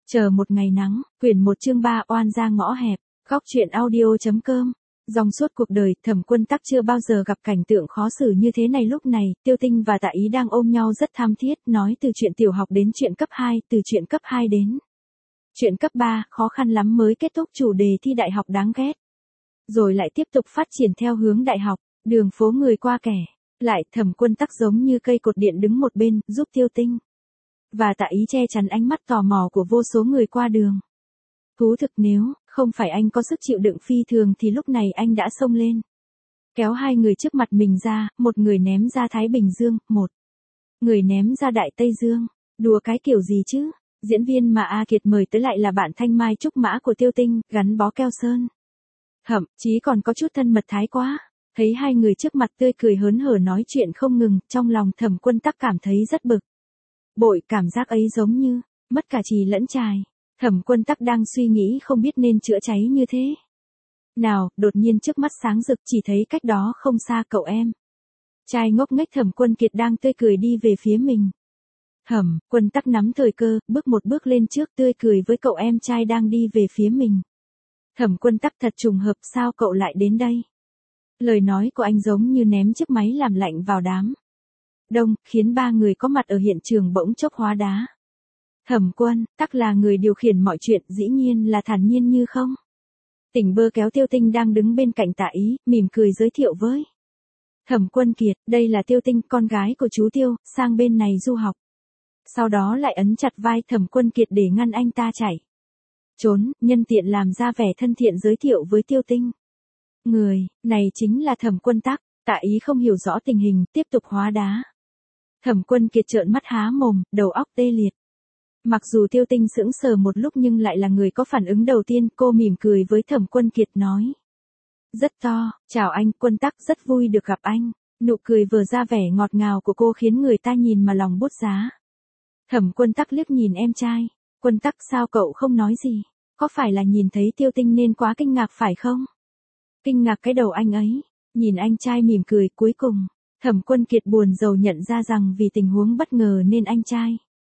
Chờ một ngày nắng, quyển 1 chương 3 oan gia ngõ hẹp, góc truyện audio.com. Dòng suốt cuộc đời, Thẩm Quân Tắc chưa bao giờ gặp cảnh tượng khó xử như thế này. Lúc này, Tiêu Tinh và Tạ Ý đang ôm nhau rất tham thiết, nói từ chuyện tiểu học đến chuyện cấp 2, từ chuyện cấp 2 đến chuyện cấp 3, khó khăn lắm mới kết thúc chủ đề thi đại học đáng ghét. Rồi lại tiếp tục phát triển theo hướng đại học, đường phố người qua kẻ lại, Thẩm Quân Tắc giống như cây cột điện đứng một bên, giúp Tiêu Tinh và Tạ Ý che chắn ánh mắt tò mò của vô số người qua đường. Thú thực nếu không phải anh có sức chịu đựng phi thường thì lúc này anh đã xông lên, kéo hai người trước mặt mình ra, một người ném ra Thái Bình Dương, một người ném ra Đại Tây Dương. Đùa cái kiểu gì chứ? Diễn viên mà A Kiệt mời tới lại là bạn thanh mai trúc mã của Tiêu Tinh, gắn bó keo sơn. Thậm chí còn có chút thân mật thái quá. Thấy hai người trước mặt tươi cười hớn hở nói chuyện không ngừng, trong lòng Thẩm Quân Tắc cảm thấy rất bực bội, cảm giác ấy giống như mất cả chì lẫn chài. Thẩm Quân Tắc đang suy nghĩ không biết nên chữa cháy như thế nào, đột nhiên trước mắt sáng rực, chỉ thấy cách đó không xa cậu em trai ngốc nghếch Thẩm Quân Kiệt đang tươi cười đi về phía mình. Thẩm Quân Tắc nắm thời cơ, bước một bước lên trước, tươi cười với cậu em trai đang đi về phía mình. Thẩm Quân Tắc thật trùng hợp, sao cậu lại đến đây? Lời nói của anh giống như ném chiếc máy làm lạnh vào đám đông, khiến ba người có mặt ở hiện trường bỗng chốc hóa đá. Thẩm Quân Tắc là người điều khiển mọi chuyện, dĩ nhiên là thản nhiên như không. Tỉnh bơ kéo Tiêu Tinh đang đứng bên cạnh Tạ Ý, mỉm cười giới thiệu với Thẩm Quân Kiệt, đây là Tiêu Tinh, con gái của chú Tiêu, sang bên này du học. Sau đó lại ấn chặt vai Thẩm Quân Kiệt để ngăn anh ta chạy trốn, nhân tiện làm ra vẻ thân thiện giới thiệu với Tiêu Tinh. Người này chính là Thẩm Quân Tắc. Tạ Ý không hiểu rõ tình hình, tiếp tục hóa đá. Thẩm Quân Kiệt trợn mắt há mồm, đầu óc tê liệt. Mặc dù Tiêu Tinh sững sờ một lúc nhưng lại là người có phản ứng đầu tiên, cô mỉm cười với Thẩm Quân Kiệt nói rất to, chào anh, Quân Tắc, rất vui được gặp anh. Nụ cười vừa ra vẻ ngọt ngào của cô khiến người ta nhìn mà lòng bút giá. Thẩm Quân Tắc liếc nhìn em trai. Quân Tắc, sao cậu không nói gì? Có phải là nhìn thấy Tiêu Tinh nên quá kinh ngạc phải không? Kinh ngạc cái đầu anh ấy. Nhìn anh trai mỉm cười, cuối cùng Thẩm Quân Kiệt buồn rầu nhận ra rằng vì tình huống bất ngờ nên anh trai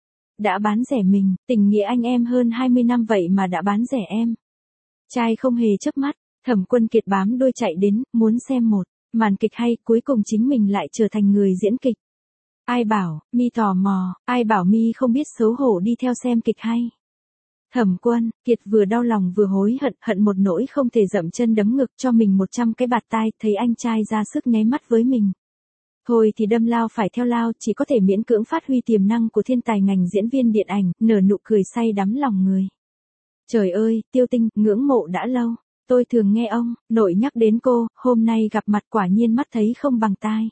đã bán rẻ mình. Tình nghĩa anh em hơn 20 năm vậy mà đã bán rẻ em trai không hề chớp mắt. Thẩm Quân Kiệt bám đuôi chạy đến, muốn xem một màn kịch hay, cuối cùng chính mình lại trở thành người diễn kịch. Ai bảo mi tò mò, ai bảo mi không biết xấu hổ đi theo xem kịch hay. Thẩm Quân Kiệt vừa đau lòng vừa hối hận, hận một nỗi không thể dậm chân đấm ngực cho mình 100 cái bạt tai, thấy anh trai ra sức nháy mắt với mình. Thôi thì đâm lao phải theo lao, chỉ có thể miễn cưỡng phát huy tiềm năng của thiên tài ngành diễn viên điện ảnh, nở nụ cười say đắm lòng người. Trời ơi, Tiêu Tinh, ngưỡng mộ đã lâu. Tôi thường nghe ông nội nhắc đến cô, hôm nay gặp mặt quả nhiên mắt thấy không bằng tai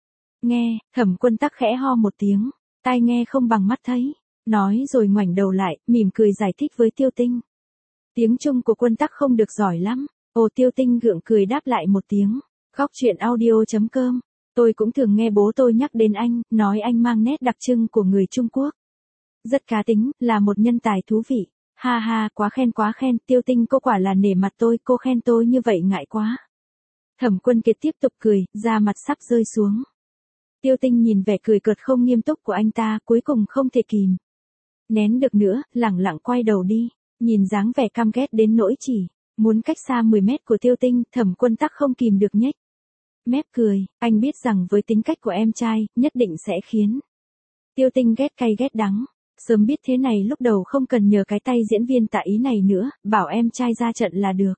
nghe. Thẩm Quân Tắc khẽ ho một tiếng, tai nghe không bằng mắt thấy. Nói rồi ngoảnh đầu lại, mỉm cười giải thích với Tiêu Tinh. Tiếng Trung của Quân Tắc không được giỏi lắm. Ồ, Tiêu Tinh gượng cười đáp lại một tiếng. Góc truyện audio.com. Tôi cũng thường nghe bố tôi nhắc đến anh, nói anh mang nét đặc trưng của người Trung Quốc. Rất cá tính, là một nhân tài thú vị. Ha ha, quá khen, Tiêu Tinh cô quả là nể mặt tôi, cô khen tôi như vậy ngại quá. Thẩm Quân Kiệt tiếp tục cười, da mặt sắp rơi xuống. Tiêu Tinh nhìn vẻ cười cợt không nghiêm túc của anh ta, cuối cùng không thể kìm nén được nữa, lẳng lặng quay đầu đi, nhìn dáng vẻ căm ghét đến nỗi chỉ muốn cách xa 10 mét của Tiêu Tinh. Thẩm Quân Tắc không kìm được nhếch mép cười, anh biết rằng với tính cách của em trai, nhất định sẽ khiến Tiêu Tinh ghét cay ghét đắng. Sớm biết thế này lúc đầu không cần nhờ cái tay diễn viên Tạ Ý này nữa, bảo em trai ra trận là được.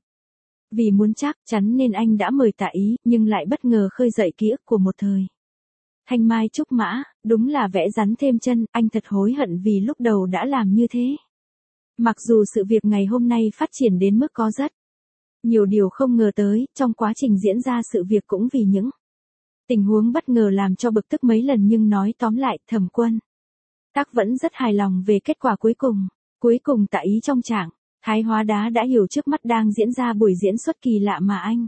Vì muốn chắc chắn nên anh đã mời Tạ Ý, nhưng lại bất ngờ khơi dậy ký ức của một thời thanh mai trúc mã, đúng là vẽ rắn thêm chân, anh thật hối hận vì lúc đầu đã làm như thế. Mặc dù sự việc ngày hôm nay phát triển đến mức có rất nhiều điều không ngờ tới, trong quá trình diễn ra sự việc cũng vì những tình huống bất ngờ làm cho bực tức mấy lần, nhưng nói tóm lại, Thẩm Quân Tắc vẫn rất hài lòng về kết quả cuối cùng. Cuối cùng Tạ Ý trong trạng thái hóa đá đã hiểu trước mắt đang diễn ra buổi diễn xuất kỳ lạ mà anh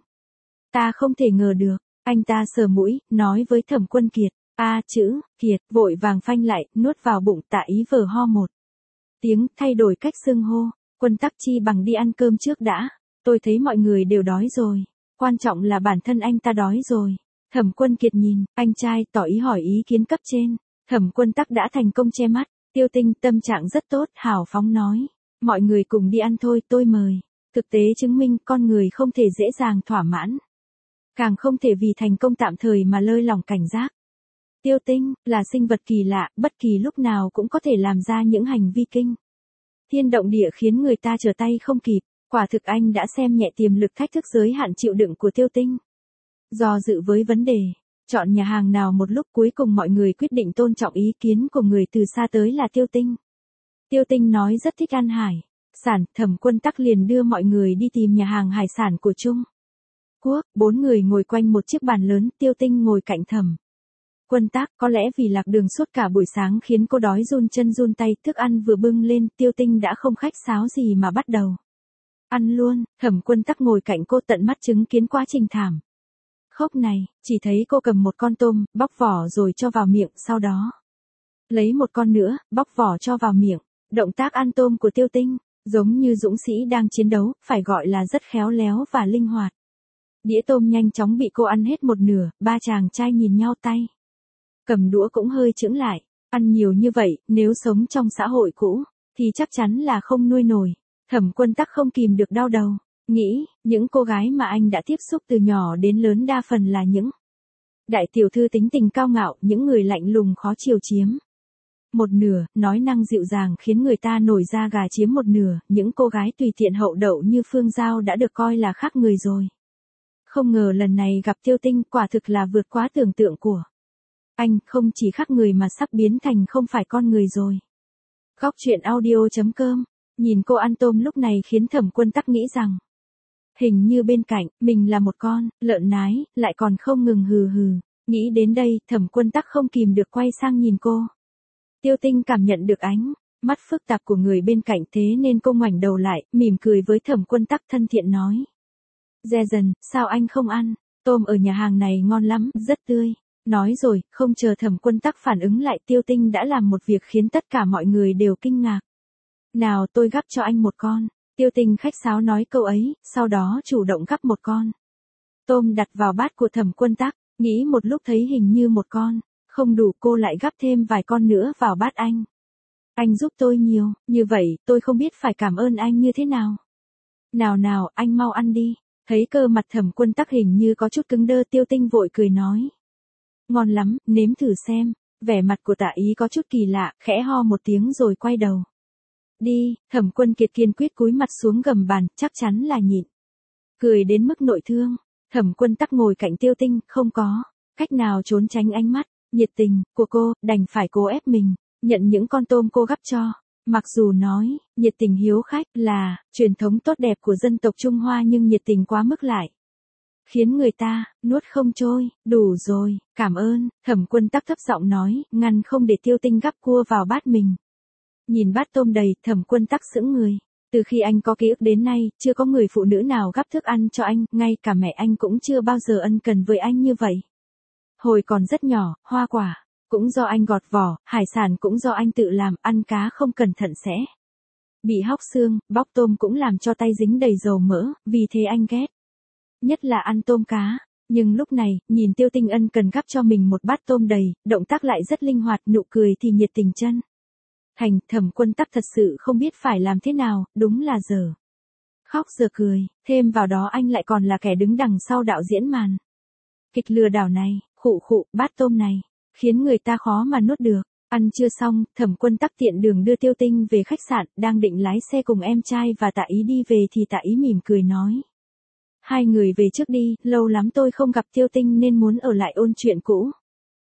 ta không thể ngờ được. Anh ta sờ mũi, nói với Thẩm Quân Kiệt, chữ Kiệt, vội vàng phanh lại, nuốt vào bụng. Tạ Ý vờ ho một tiếng, thay đổi cách xưng hô. Quân Tắc chi bằng đi ăn cơm trước đã. Tôi thấy mọi người đều đói rồi. Quan trọng là bản thân anh ta đói rồi. Thẩm Quân Kiệt nhìn anh trai, tỏ ý hỏi ý kiến cấp trên. Thẩm Quân Tắc đã thành công che mắt. Tiêu Tinh tâm trạng rất tốt, hào phóng nói. Mọi người cùng đi ăn thôi, tôi mời. Thực tế chứng minh con người không thể dễ dàng thỏa mãn. Càng không thể vì thành công tạm thời mà lơi lỏng cảnh giác. Tiêu Tinh là sinh vật kỳ lạ, bất kỳ lúc nào cũng có thể làm ra những hành vi kinh thiên động địa khiến người ta trở tay không kịp. Quả thực anh đã xem nhẹ tiềm lực thách thức giới hạn chịu đựng của Tiêu Tinh. Do dự với vấn đề, chọn nhà hàng nào một lúc, cuối cùng mọi người quyết định tôn trọng ý kiến của người từ xa tới là Tiêu Tinh. Tiêu Tinh nói rất thích ăn hải sản, Thẩm Quân Tắc liền đưa mọi người đi tìm nhà hàng hải sản của Trung Quốc. 4 người ngồi quanh một chiếc bàn lớn, Tiêu Tinh ngồi cạnh Thẩm Quân Tắc. Có lẽ vì lạc đường suốt cả buổi sáng khiến cô đói run chân run tay, thức ăn vừa bưng lên, Tiêu Tinh đã không khách sáo gì mà bắt đầu ăn luôn. Thẩm Quân Tắc ngồi cạnh cô tận mắt chứng kiến quá trình thảm khốc này, chỉ thấy cô cầm một con tôm, bóc vỏ rồi cho vào miệng, sau đó lấy một con nữa, bóc vỏ cho vào miệng. Động tác ăn tôm của Tiêu Tinh, giống như dũng sĩ đang chiến đấu, phải gọi là rất khéo léo và linh hoạt. Đĩa tôm nhanh chóng bị cô ăn hết một nửa, ba chàng trai nhìn nhau, tay cầm đũa cũng hơi chững lại. Ăn nhiều như vậy, nếu sống trong xã hội cũ, thì chắc chắn là không nuôi nổi. Thẩm Quân Tắc không kìm được đau đầu, nghĩ, những cô gái mà anh đã tiếp xúc từ nhỏ đến lớn đa phần là những đại tiểu thư tính tình cao ngạo, những người lạnh lùng khó chiều chiếm một nửa, nói năng dịu dàng khiến người ta nổi da gà chiếm một nửa, những cô gái tùy tiện hậu đậu như Phương Giao đã được coi là khác người rồi. Không ngờ lần này gặp Tiêu Tinh, quả thực là vượt quá tưởng tượng của anh, không chỉ khác người mà sắp biến thành không phải con người rồi. Góc truyện audio.com, nhìn cô ăn tôm lúc này khiến Thẩm Quân Tắc nghĩ rằng, hình như bên cạnh, mình là một con lợn nái, lại còn không ngừng hừ hừ. Nghĩ đến đây, Thẩm Quân Tắc không kìm được quay sang nhìn cô. Tiêu Tinh cảm nhận được ánh mắt phức tạp của người bên cạnh, thế nên cô ngoảnh đầu lại, mỉm cười với Thẩm Quân Tắc, thân thiện nói. Dè dần, sao anh không ăn? Tôm ở nhà hàng này ngon lắm, rất tươi. Nói rồi, không chờ Thẩm Quân Tắc phản ứng lại, Tiêu Tinh đã làm một việc khiến tất cả mọi người đều kinh ngạc. Nào, tôi gắp cho anh một con. Tiêu Tinh khách sáo nói câu ấy, sau đó chủ động gắp một con tôm đặt vào bát của Thẩm Quân Tắc. Nghĩ một lúc thấy hình như một con không đủ, cô lại gắp thêm vài con nữa vào bát anh. Anh giúp tôi nhiều, như vậy tôi không biết phải cảm ơn anh như thế nào. Nào nào, anh mau ăn đi. Thấy cơ mặt Thẩm Quân Tắc hình như có chút cứng đơ, Tiêu Tinh vội cười nói. Ngon lắm, nếm thử xem. Vẻ mặt của Tạ Ý có chút kỳ lạ, khẽ ho một tiếng rồi quay đầu đi. Thẩm Quân Kiệt kiên quyết cúi mặt xuống gầm bàn, chắc chắn là nhịn cười đến mức nội thương. Thẩm Quân Tắc ngồi cạnh Tiêu Tinh, không có cách nào trốn tránh ánh mắt nhiệt tình của cô, đành phải cố ép mình nhận những con tôm cô gắp cho. Mặc dù nói nhiệt tình hiếu khách là truyền thống tốt đẹp của dân tộc Trung Hoa, nhưng nhiệt tình quá mức lại khiến người ta nuốt không trôi. Đủ rồi, cảm ơn. Thẩm Quân Tắc thấp giọng nói, ngăn không để Tiêu Tinh gắp cua vào bát mình. Nhìn bát tôm đầy, Thẩm Quân Tắc sững người. Từ khi anh có ký ức đến nay, chưa có người phụ nữ nào gắp thức ăn cho anh, ngay cả mẹ anh cũng chưa bao giờ ân cần với anh như vậy. Hồi còn rất nhỏ, hoa quả cũng do anh gọt vỏ, hải sản cũng do anh tự làm, ăn cá không cẩn thận sẽ bị hóc xương, bóc tôm cũng làm cho tay dính đầy dầu mỡ, vì thế anh ghét nhất là ăn tôm cá. Nhưng lúc này, nhìn Tiêu Tinh ân cần gắp cho mình một bát tôm đầy, động tác lại rất linh hoạt, nụ cười thì nhiệt tình chân thành. Thẩm Quân Tắc thật sự không biết phải làm thế nào, đúng là giờ khóc giờ cười, thêm vào đó anh lại còn là kẻ đứng đằng sau đạo diễn màn kịch lừa đảo này. Khụ khụ, bát tôm này khiến người ta khó mà nuốt được. Ăn chưa xong, Thẩm Quân Tắc tiện đường đưa Tiêu Tinh về khách sạn, đang định lái xe cùng em trai và Tạ Ý đi về thì Tạ Ý mỉm cười nói. Hai người về trước đi, lâu lắm tôi không gặp Tiêu Tinh nên muốn ở lại ôn chuyện cũ.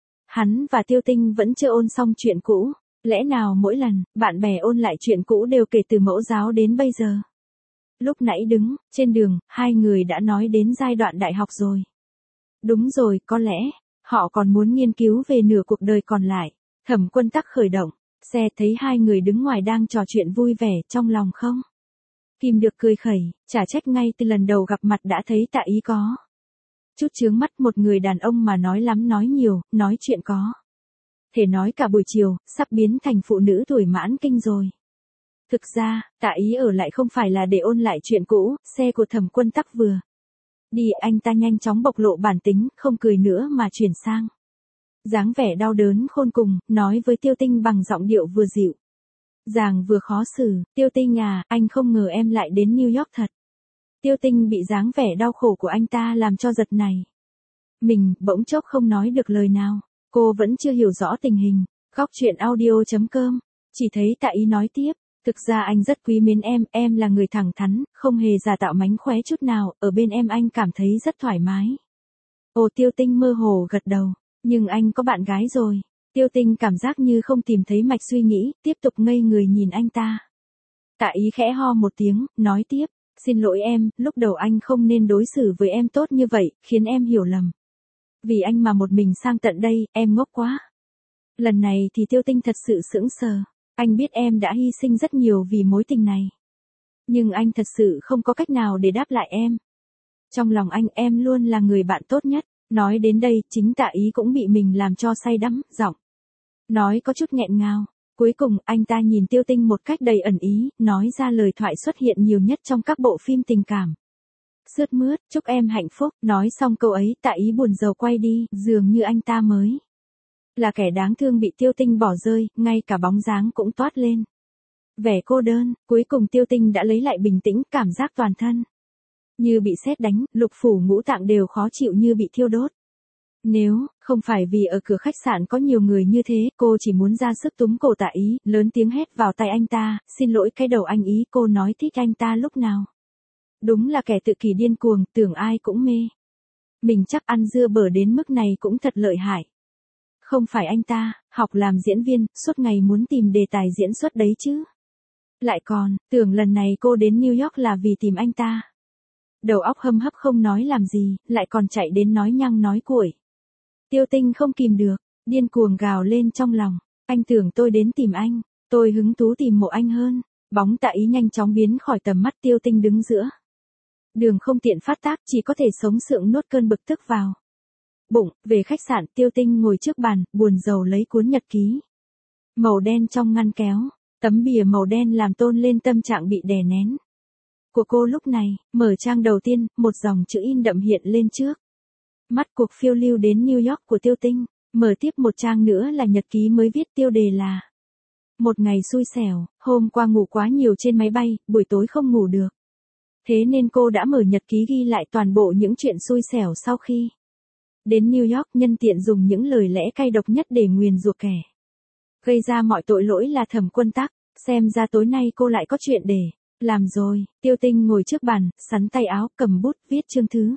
Hắn và Tiêu Tinh vẫn chưa ôn xong chuyện cũ. Lẽ nào mỗi lần bạn bè ôn lại chuyện cũ đều kể từ mẫu giáo đến bây giờ? Lúc nãy đứng trên đường, hai người đã nói đến giai đoạn đại học rồi. Đúng rồi, có lẽ họ còn muốn nghiên cứu về nửa cuộc đời còn lại. Thẩm Quân Tắc khởi động xe, thấy hai người đứng ngoài đang trò chuyện vui vẻ, trong lòng không kìm được cười khẩy. Chả trách ngay từ lần đầu gặp mặt đã thấy Tạ Ý có chút chướng mắt, một người đàn ông mà nói lắm nói nhiều, nói chuyện có thể nói cả buổi chiều, sắp biến thành phụ nữ tuổi mãn kinh rồi. Thực ra, Tạ Ý ở lại không phải là để ôn lại chuyện cũ. Xe của Thẩm Quân Tắc vừa đi, anh ta nhanh chóng bộc lộ bản tính, không cười nữa mà chuyển sang dáng vẻ đau đớn khôn cùng, nói với Tiêu Tinh bằng giọng điệu vừa dịu Giàng vừa khó xử, Tiêu Tinh à, anh không ngờ em lại đến New York thật. Tiêu Tinh bị dáng vẻ đau khổ của anh ta làm cho giật này. Mình, bỗng chốc không nói được lời nào. Cô vẫn chưa hiểu rõ tình hình. Góc chuyện audio.com. Chỉ thấy Tạ Ý nói tiếp. Thực ra anh rất quý mến em là người thẳng thắn, không hề giả tạo mánh khóe chút nào, ở bên em anh cảm thấy rất thoải mái. Ồ, Tiêu Tinh mơ hồ gật đầu. Nhưng anh có bạn gái rồi. Tiêu Tinh cảm giác như không tìm thấy mạch suy nghĩ, tiếp tục ngây người nhìn anh ta. Tạ Ý khẽ ho một tiếng, nói tiếp. Xin lỗi em, lúc đầu anh không nên đối xử với em tốt như vậy, khiến em hiểu lầm. Vì anh mà một mình sang tận đây, em ngốc quá. Lần này thì Tiêu Tinh thật sự sững sờ. Anh biết em đã hy sinh rất nhiều vì mối tình này. Nhưng anh thật sự không có cách nào để đáp lại em. Trong lòng anh em luôn là người bạn tốt nhất. Nói đến đây, chính Tạ Ý cũng bị mình làm cho say đắm, giọng nói có chút nghẹn ngào. Cuối cùng, anh ta nhìn Tiêu Tinh một cách đầy ẩn ý, nói ra lời thoại xuất hiện nhiều nhất trong các bộ phim tình cảm. Sướt mướt, chúc em hạnh phúc, nói xong câu ấy, Tạ Ý buồn rầu quay đi, dường như anh ta mới là kẻ đáng thương bị Tiêu Tinh bỏ rơi, ngay cả bóng dáng cũng toát lên. Vẻ cô đơn, cuối cùng Tiêu Tinh đã lấy lại bình tĩnh, cảm giác toàn thân như bị sét đánh, lục phủ ngũ tạng đều khó chịu như bị thiêu đốt. Nếu không phải vì ở cửa khách sạn có nhiều người như thế, cô chỉ muốn ra sức túm cổ Tạ Ý, lớn tiếng hét vào tai anh ta, xin lỗi cái đầu anh Ý, cô nói thích anh ta lúc nào. Đúng là kẻ tự kỷ điên cuồng, tưởng ai cũng mê. Mình chắc ăn dưa bở đến mức này cũng thật lợi hại. Không phải anh ta, học làm diễn viên, suốt ngày muốn tìm đề tài diễn xuất đấy chứ. Lại còn, tưởng lần này cô đến New York là vì tìm anh ta. Đầu óc hâm hấp không nói làm gì, lại còn chạy đến nói nhăng nói cuội. Tiêu Tinh không kìm được, điên cuồng gào lên trong lòng. Anh tưởng tôi đến tìm anh, tôi hứng thú tìm mộ anh hơn. Bóng Tạ Ý nhanh chóng biến khỏi tầm mắt Tiêu Tinh đứng giữa. Đường không tiện phát tác, chỉ có thể sống sượng nuốt cơn bực tức vào bụng. Về khách sạn, Tiêu Tinh ngồi trước bàn, buồn rầu lấy cuốn nhật ký màu đen trong ngăn kéo. Tấm bìa màu đen làm tôn lên tâm trạng bị đè nén của cô lúc này. Mở trang đầu tiên, một dòng chữ in đậm hiện lên trước mắt cuộc phiêu lưu đến New York của Tiêu Tinh. Mở tiếp một trang nữa là nhật ký mới viết, tiêu đề là một ngày xui xẻo, hôm qua ngủ quá nhiều trên máy bay, buổi tối không ngủ được. Thế nên cô đã mở nhật ký ghi lại toàn bộ những chuyện xui xẻo sau khi đến New York, nhân tiện dùng những lời lẽ cay độc nhất để nguyền rủa kẻ gây ra mọi tội lỗi là Thẩm Quân Tắc. Xem ra tối nay cô lại có chuyện để làm rồi. Tiêu Tinh ngồi trước bàn, sắn tay áo, cầm bút, viết chương thứ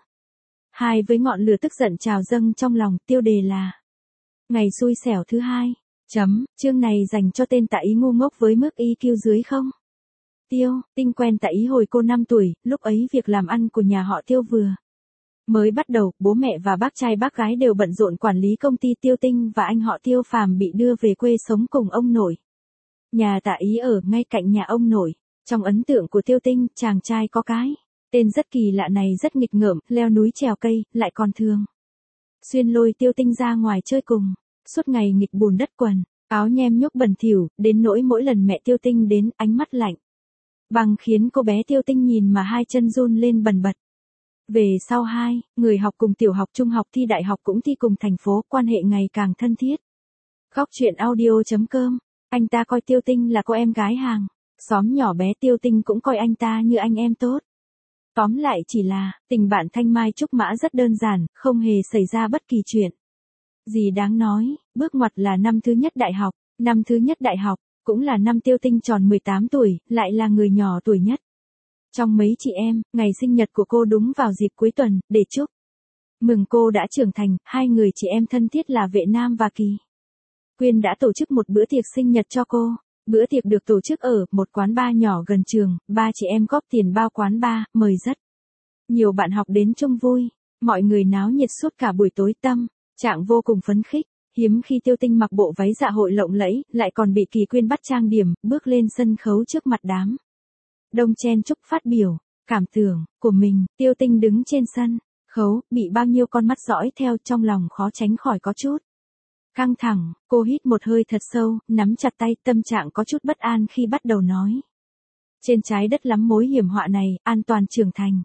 2 với ngọn lửa tức giận trào dâng trong lòng. Tiêu đề là ngày xui xẻo thứ 2. Chương này dành cho tên Tạ Ý ngu ngốc với mức IQ dưới không. Tiêu Tinh quen Tạ Ý hồi cô 5 tuổi, lúc ấy việc làm ăn của nhà họ Tiêu vừa mới bắt đầu, bố mẹ và bác trai bác gái đều bận rộn quản lý công ty. Tiêu Tinh và anh họ Tiêu Phàm bị đưa về quê sống cùng ông nội. Nhà Tạ Ý ở ngay cạnh nhà ông nội. Trong ấn tượng của Tiêu Tinh, chàng trai có cái tên rất kỳ lạ này rất nghịch ngợm, leo núi trèo cây, lại còn thường xuyên lôi Tiêu Tinh ra ngoài chơi cùng. Suốt ngày nghịch bùn đất quần, áo nhem nhuốc bẩn thỉu, đến nỗi mỗi lần mẹ Tiêu Tinh đến, ánh mắt lạnh băng khiến cô bé Tiêu Tinh nhìn mà hai chân run lên bần bật. Về sau người học cùng tiểu học trung học thi đại học cũng thi cùng thành phố, quan hệ ngày càng thân thiết. Góc chuyện audio.com. Anh ta coi Tiêu Tinh là cô em gái hàng xóm nhỏ bé, Tiêu Tinh cũng coi anh ta như anh em tốt. Tóm lại chỉ là, tình bạn thanh mai trúc mã rất đơn giản, không hề xảy ra bất kỳ chuyện gì đáng nói. Bước ngoặt là năm thứ nhất đại học. Năm thứ nhất đại học, cũng là năm Tiêu Tinh tròn 18 tuổi, lại là người nhỏ tuổi nhất trong mấy chị em. Ngày sinh nhật của cô đúng vào dịp cuối tuần, để chúc mừng cô đã trưởng thành, hai người chị em thân thiết là Vệ Nam và Kỳ Quyên đã tổ chức một bữa tiệc sinh nhật cho cô. Bữa tiệc được tổ chức ở một quán bar nhỏ gần trường, ba chị em góp tiền bao quán bar, mời rất nhiều bạn học đến chung vui. Mọi người náo nhiệt suốt cả buổi tối, tâm trạng vô cùng phấn khích. Hiếm khi Tiêu Tinh mặc bộ váy dạ hội lộng lẫy, lại còn bị Kỳ Quyên bắt trang điểm, bước lên sân khấu trước mặt đám đông chen chúc phát biểu cảm tưởng của mình. Tiêu Tinh đứng trên sân khấu, bị bao nhiêu con mắt dõi theo, trong lòng khó tránh khỏi có chút căng thẳng. Cô hít một hơi thật sâu, nắm chặt tay, tâm trạng có chút bất an khi bắt đầu nói. Trên trái đất lắm mối hiểm họa này, an toàn trưởng thành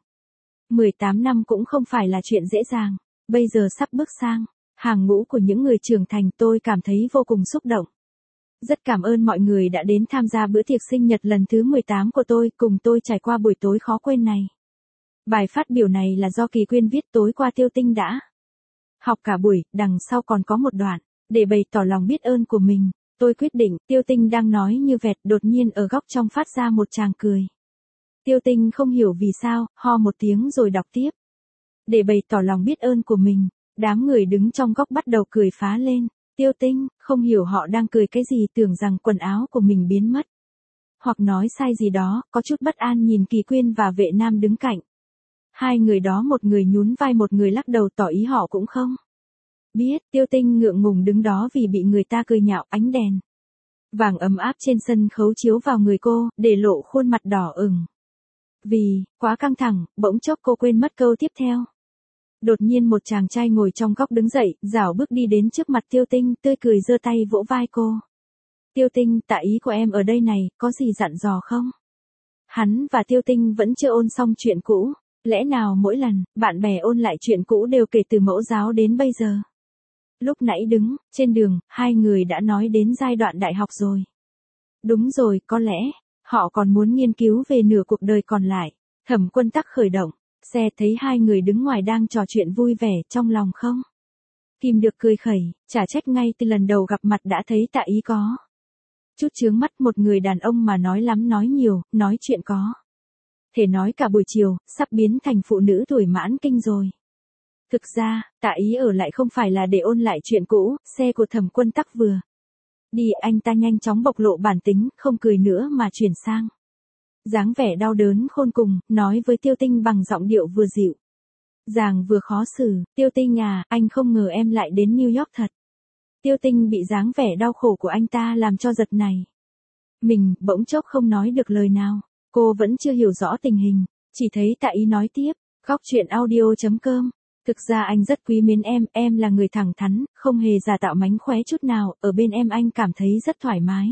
18 năm cũng không phải là chuyện dễ dàng. Bây giờ sắp bước sang hàng ngũ của những người trưởng thành, tôi cảm thấy vô cùng xúc động. Rất cảm ơn mọi người đã đến tham gia bữa tiệc sinh nhật lần thứ 18 của tôi, cùng tôi trải qua buổi tối khó quên này. Bài phát biểu này là do Kỳ Quyên viết tối qua Tiêu Tinh đã học cả buổi, đằng sau còn có một đoạn, để bày tỏ lòng biết ơn của mình. Tôi quyết định, Tiêu Tinh đang nói như vẹt, đột nhiên ở góc trong phát ra một tràng cười. Tiêu Tinh không hiểu vì sao, ho một tiếng rồi đọc tiếp. Để bày tỏ lòng biết ơn của mình, đám người đứng trong góc bắt đầu cười phá lên. Tiêu Tinh, không hiểu họ đang cười cái gì, tưởng rằng quần áo của mình biến mất. Hoặc nói sai gì đó, có chút bất an nhìn Kỳ Quyên và Vệ Nam đứng cạnh. Hai người đó một người nhún vai một người lắc đầu tỏ ý họ cũng không biết. Tiêu Tinh ngượng ngùng đứng đó vì bị người ta cười nhạo. Ánh đèn vàng ấm áp trên sân khấu chiếu vào người cô, để lộ khuôn mặt đỏ ửng. Vì quá căng thẳng, bỗng chốc cô quên mất câu tiếp theo. Đột nhiên một chàng trai ngồi trong góc đứng dậy, rảo bước đi đến trước mặt Tiêu Tinh, tươi cười giơ tay vỗ vai cô. Tiêu Tinh, tạ ý của em ở đây này, có gì dặn dò không? Hắn và Tiêu Tinh vẫn chưa ôn xong chuyện cũ. Lẽ nào mỗi lần, bạn bè ôn lại chuyện cũ đều kể từ mẫu giáo đến bây giờ? Lúc nãy đứng trên đường, hai người đã nói đến giai đoạn đại học rồi. Đúng rồi, có lẽ họ còn muốn nghiên cứu về nửa cuộc đời còn lại. Thẩm Quân Tắc khởi động xe, thấy hai người đứng ngoài đang trò chuyện vui vẻ, trong lòng không kìm được cười khẩy, chả trách ngay từ lần đầu gặp mặt đã thấy tạ ý có chút chướng mắt. Một người đàn ông mà nói lắm nói nhiều, nói chuyện có thể nói cả buổi chiều, sắp biến thành phụ nữ tuổi mãn kinh rồi. Thực ra, tạ ý ở lại không phải là để ôn lại chuyện cũ. Xe của Thẩm Quân Tắc vừa đi, anh ta nhanh chóng bộc lộ bản tính, không cười nữa mà chuyển sang dáng vẻ đau đớn khôn cùng, nói với Tiêu Tinh bằng giọng điệu vừa dịu dàng vừa khó xử. Tiêu Tinh à, anh không ngờ em lại đến New York thật. Tiêu Tinh bị dáng vẻ đau khổ của anh ta làm cho giật này. Mình bỗng chốc không nói được lời nào. Cô vẫn chưa hiểu rõ tình hình, chỉ thấy tạ ý nói tiếp. Góc chuyện audio.com. Thực ra anh rất quý mến em là người thẳng thắn, không hề giả tạo mánh khóe chút nào, ở bên em anh cảm thấy rất thoải mái.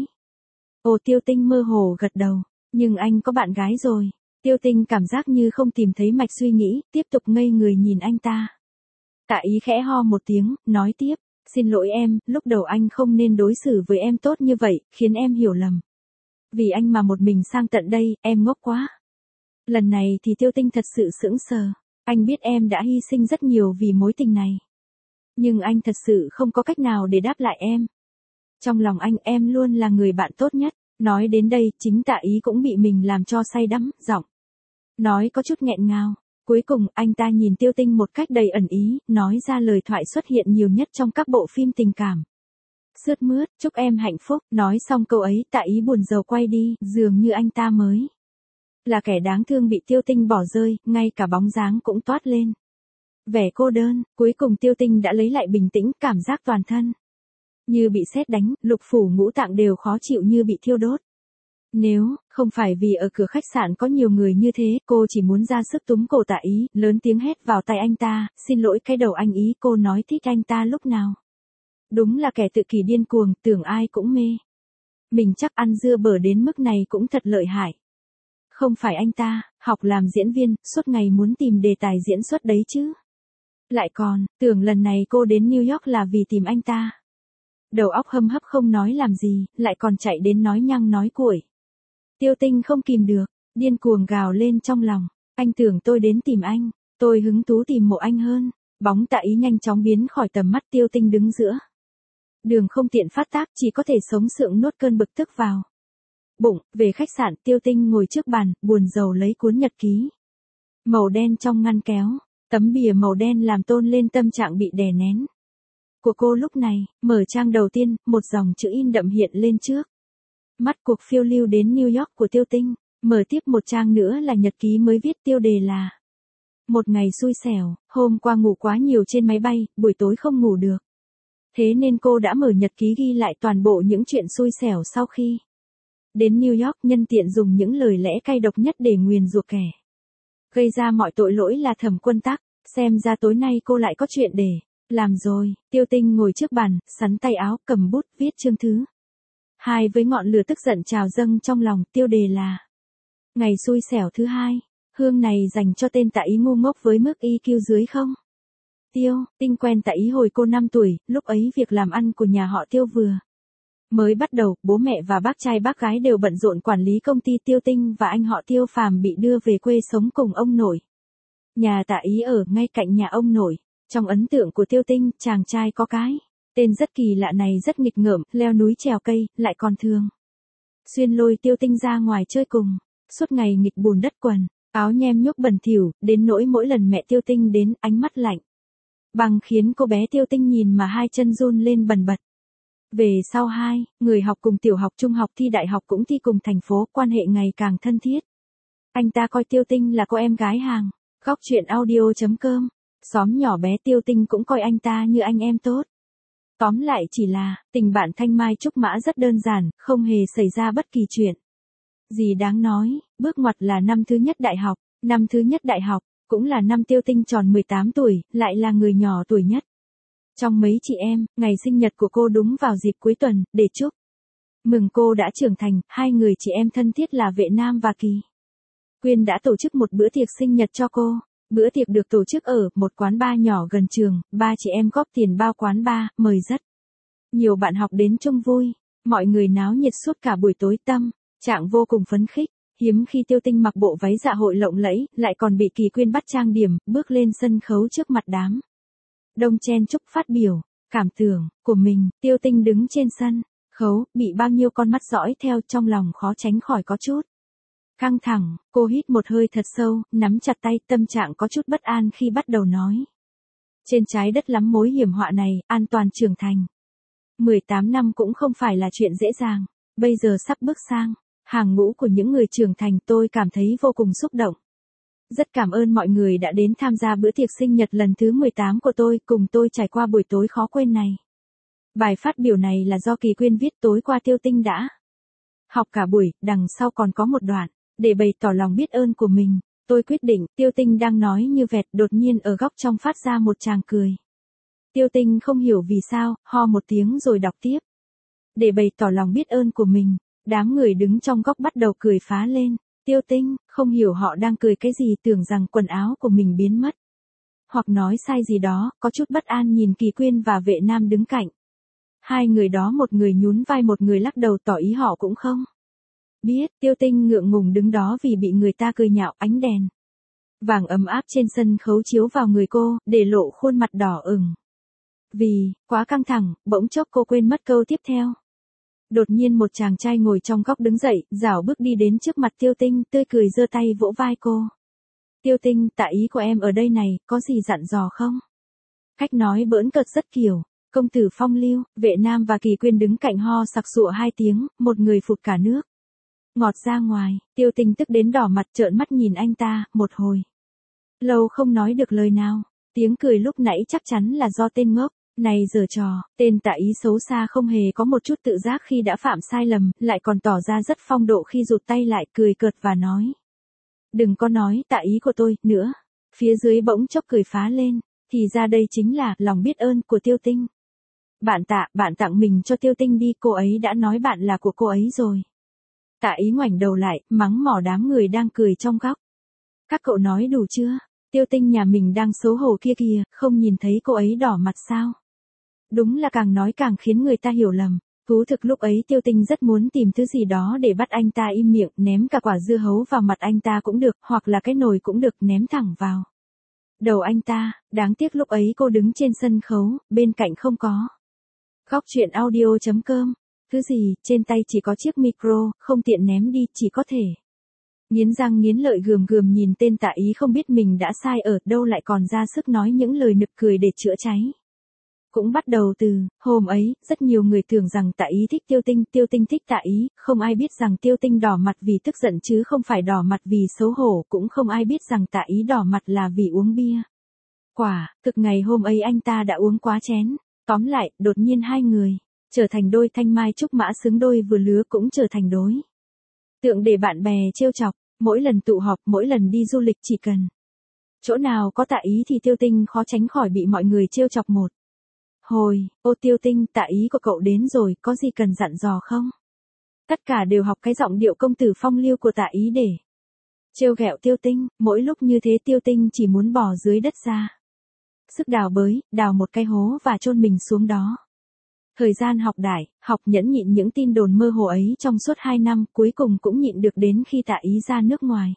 Ồ, Tiêu Tinh mơ hồ gật đầu, nhưng anh có bạn gái rồi. Tiêu Tinh cảm giác như không tìm thấy mạch suy nghĩ, tiếp tục ngây người nhìn anh ta. Tạ ý khẽ ho một tiếng, nói tiếp, xin lỗi em, lúc đầu anh không nên đối xử với em tốt như vậy, khiến em hiểu lầm. Vì anh mà một mình sang tận đây, em ngốc quá. Lần này thì Tiêu Tinh thật sự sững sờ. Anh biết em đã hy sinh rất nhiều vì mối tình này. Nhưng anh thật sự không có cách nào để đáp lại em. Trong lòng anh, em luôn là người bạn tốt nhất. Nói đến đây, chính tạ ý cũng bị mình làm cho say đắm, giọng nói có chút nghẹn ngào. Cuối cùng, anh ta nhìn Tiêu Tinh một cách đầy ẩn ý, nói ra lời thoại xuất hiện nhiều nhất trong các bộ phim tình cảm. Sướt mướt, chúc em hạnh phúc. Nói xong câu ấy, tạ ý buồn rầu quay đi, dường như anh ta mới là kẻ đáng thương bị Tiêu Tinh bỏ rơi, ngay cả bóng dáng cũng toát lên vẻ cô đơn. Cuối cùng Tiêu Tinh đã lấy lại bình tĩnh, cảm giác toàn thân như bị sét đánh, lục phủ ngũ tạng đều khó chịu như bị thiêu đốt. Nếu không phải vì ở cửa khách sạn có nhiều người như thế, cô chỉ muốn ra sức túm cổ tạ ý, lớn tiếng hét vào tai anh ta, xin lỗi cái đầu anh ý. Cô nói thích anh ta lúc nào? Đúng là kẻ tự kỷ điên cuồng, tưởng ai cũng mê. Mình chắc ăn dưa bở đến mức này cũng thật lợi hại. Không phải anh ta, học làm diễn viên, suốt ngày muốn tìm đề tài diễn xuất đấy chứ. Lại còn, tưởng lần này cô đến New York là vì tìm anh ta. Đầu óc hâm hấp không nói làm gì, lại còn chạy đến nói nhăng nói cuội. Tiêu Tinh không kìm được, điên cuồng gào lên trong lòng. Anh tưởng tôi đến tìm anh, tôi hứng thú tìm mộ anh hơn. Bóng tạ ý nhanh chóng biến khỏi tầm mắt. Tiêu Tinh đứng giữa đường không tiện phát tác, chỉ có thể sống sượng nuốt cơn bực tức vào bụng. Về khách sạn, Tiêu Tinh ngồi trước bàn, buồn rầu lấy cuốn nhật ký màu đen trong ngăn kéo. Tấm bìa màu đen làm tôn lên tâm trạng bị đè nén của cô lúc này. Mở trang đầu tiên, một dòng chữ in đậm hiện lên trước mắt. Cuộc phiêu lưu đến New York của Tiêu Tinh. Mở tiếp một trang nữa là nhật ký mới viết, tiêu đề là một ngày xui xẻo. Hôm qua ngủ quá nhiều trên máy bay, buổi tối không ngủ được. Thế nên cô đã mở nhật ký ghi lại toàn bộ những chuyện xui xẻo sau khi đến New York, nhân tiện dùng những lời lẽ cay độc nhất để nguyền rủa kẻ gây ra mọi tội lỗi là Thẩm Quân Tắc. Xem ra tối nay cô lại có chuyện để làm rồi. Tiêu Tinh ngồi trước bàn, sắn tay áo, cầm bút, viết chương thứ 2 với ngọn lửa tức giận trào dâng trong lòng. Tiêu đề là ngày xui xẻo thứ 2. Hương này dành cho tên tạ ý ngu ngốc với mức IQ dưới không? Tiêu Tinh quen tạ ý hồi cô 5 tuổi, lúc ấy việc làm ăn của nhà họ Tiêu vừa Mới bắt đầu, bố mẹ và bác trai bác gái đều bận rộn quản lý công ty Tiêu Tinh và anh họ Tiêu Phàm bị đưa về quê sống cùng ông nội. Nhà Tạ Ý ở ngay cạnh nhà ông nội. Trong ấn tượng của Tiêu Tinh, chàng trai có cái tên rất kỳ lạ này rất nghịch ngợm, leo núi trèo cây, lại còn thường xuyên lôi Tiêu Tinh ra ngoài chơi cùng, suốt ngày nghịch bùn đất quần, áo nhem nhuốc bẩn thỉu, đến nỗi mỗi lần mẹ Tiêu Tinh đến, ánh mắt lạnh bằng khiến cô bé Tiêu Tinh nhìn mà hai chân run lên bần bật. Về sau hai, người học cùng tiểu học trung học thi đại học cũng thi cùng thành phố, quan hệ ngày càng thân thiết. Anh ta coi Tiêu Tinh là cô em gái hàng. Góc chuyện audio.com. Xóm nhỏ bé Tiêu Tinh cũng coi anh ta như anh em tốt. Tóm lại chỉ là, tình bạn thanh mai trúc mã rất đơn giản, không hề xảy ra bất kỳ chuyện gì đáng nói. Bước ngoặt là năm thứ nhất đại học. Năm thứ nhất đại học, cũng là năm Tiêu Tinh tròn 18 tuổi, lại là người nhỏ tuổi nhất. Trong mấy chị em, ngày sinh nhật của cô đúng vào dịp cuối tuần, để chúc mừng cô đã trưởng thành, hai người chị em thân thiết là Vệ Nam và Kỳ Quyên đã tổ chức một bữa tiệc sinh nhật cho cô. Bữa tiệc được tổ chức ở một quán bar nhỏ gần trường, ba chị em góp tiền bao quán bar, mời rất nhiều bạn học đến chung vui. Mọi người náo nhiệt suốt cả buổi tối, tâm trạng vô cùng phấn khích. Hiếm khi Tiêu Tinh mặc bộ váy dạ hội lộng lẫy, lại còn bị Kỳ Quyên bắt trang điểm, bước lên sân khấu trước mặt đám đông chen chúc phát biểu cảm tưởng của mình. Tiêu Tinh đứng trên sân khấu, bị bao nhiêu con mắt dõi theo, trong lòng khó tránh khỏi có chút căng thẳng. Cô hít một hơi thật sâu, nắm chặt tay, tâm trạng có chút bất an khi bắt đầu nói. Trên trái đất lắm mối hiểm họa này, an toàn trưởng thành 18 năm cũng không phải là chuyện dễ dàng. Bây giờ sắp bước sang hàng ngũ của những người trưởng thành, tôi cảm thấy vô cùng xúc động. Rất cảm ơn mọi người đã đến tham gia bữa tiệc sinh nhật lần thứ 18 của tôi, cùng tôi trải qua buổi tối khó quên này. Bài phát biểu này là do Kỳ Quyên viết tối qua. Tiêu Tinh đã học cả buổi, đằng sau còn có một đoạn để bày tỏ lòng biết ơn của mình. Tôi quyết định, Tiêu Tinh đang nói như vẹt, đột nhiên ở góc trong phát ra một tràng cười. Tiêu Tinh không hiểu vì sao, ho một tiếng rồi đọc tiếp. Để bày tỏ lòng biết ơn của mình, đám người đứng trong góc bắt đầu cười phá lên. Tiêu Tinh, không hiểu họ đang cười cái gì, tưởng rằng quần áo của mình biến mất. Hoặc nói sai gì đó, có chút bất an nhìn Kỳ Quyên và Vệ Nam đứng cạnh. Hai người đó một người nhún vai một người lắc đầu tỏ ý họ cũng không biết. Tiêu Tinh ngượng ngùng đứng đó vì bị người ta cười nhạo. Ánh đèn vàng ấm áp trên sân khấu chiếu vào người cô, để lộ khuôn mặt đỏ ửng. Vì quá căng thẳng, bỗng chốc cô quên mất câu tiếp theo. Đột nhiên một chàng trai ngồi trong góc đứng dậy, rảo bước đi đến trước mặt Tiêu Tinh, tươi cười giơ tay vỗ vai cô. Tiêu Tinh, Tạ Ý của em ở đây này, có gì dặn dò không? Cách nói bỡn cợt rất kiểu công tử phong lưu. Vệ Nam và Kỳ Quyên đứng cạnh ho sặc sụa hai tiếng, một người phụt cả nước ngọt ra ngoài. Tiêu Tinh tức đến đỏ mặt, trợn mắt nhìn anh ta, một hồi lâu không nói được lời nào. Tiếng cười lúc nãy chắc chắn là do tên ngốc này giở trò. Tên Tạ Ý xấu xa không hề có một chút tự giác khi đã phạm sai lầm, lại còn tỏ ra rất phong độ khi rụt tay lại, cười cợt và nói. Đừng có nói Tạ Ý của tôi nữa. Phía dưới bỗng chốc cười phá lên. Thì ra đây chính là lòng biết ơn của Tiêu Tinh. Bạn Tạ, bạn tặng mình cho Tiêu Tinh đi, cô ấy đã nói bạn là của cô ấy rồi. Tạ Ý ngoảnh đầu lại, mắng mỏ đám người đang cười trong góc. Các cậu nói đủ chưa? Tiêu Tinh nhà mình đang xấu hổ kia kìa, không nhìn thấy cô ấy đỏ mặt sao? Đúng là càng nói càng khiến người ta hiểu lầm. Thú thực lúc ấy Tiêu Tinh rất muốn tìm thứ gì đó để bắt anh ta im miệng, ném cả quả dưa hấu vào mặt anh ta cũng được, hoặc là cái nồi cũng được, ném thẳng vào đầu anh ta. Đáng tiếc lúc ấy cô đứng trên sân khấu, bên cạnh không có. Góc chuyện audio.com. Thứ gì, trên tay chỉ có chiếc micro, không tiện ném đi, chỉ có thể nghiến răng nghiến lợi gườm gườm nhìn tên Tạ Ý, không biết mình đã sai ở đâu lại còn ra sức nói những lời nực cười để chữa cháy. Cũng bắt đầu từ hôm ấy, rất nhiều người tưởng rằng Tạ Ý thích Tiêu Tinh, Tiêu Tinh thích Tạ Ý, không ai biết rằng Tiêu Tinh đỏ mặt vì tức giận chứ không phải đỏ mặt vì xấu hổ, cũng không ai biết rằng Tạ Ý đỏ mặt là vì uống bia. Quả thực ngày hôm ấy anh ta đã uống quá chén. Tóm lại, đột nhiên hai người trở thành đôi thanh mai trúc mã xứng đôi vừa lứa, cũng trở thành đối tượng để bạn bè trêu chọc. Mỗi lần tụ họp, mỗi lần đi du lịch, chỉ cần chỗ nào có Tạ Ý thì Tiêu Tinh khó tránh khỏi bị mọi người trêu chọc một hồi. Ô Tiêu Tinh, Tạ Ý của cậu đến rồi, có gì cần dặn dò không? Tất cả đều học cái giọng điệu công tử phong lưu của Tạ Ý để trêu ghẹo Tiêu Tinh. Mỗi lúc như thế Tiêu Tinh chỉ muốn bỏ dưới đất ra sức đào bới, đào một cái hố và chôn mình xuống đó. Thời gian học đại, học nhẫn nhịn những tin đồn mơ hồ ấy trong suốt 2 năm, cuối cùng cũng nhịn được đến khi Tạ Ý ra nước ngoài.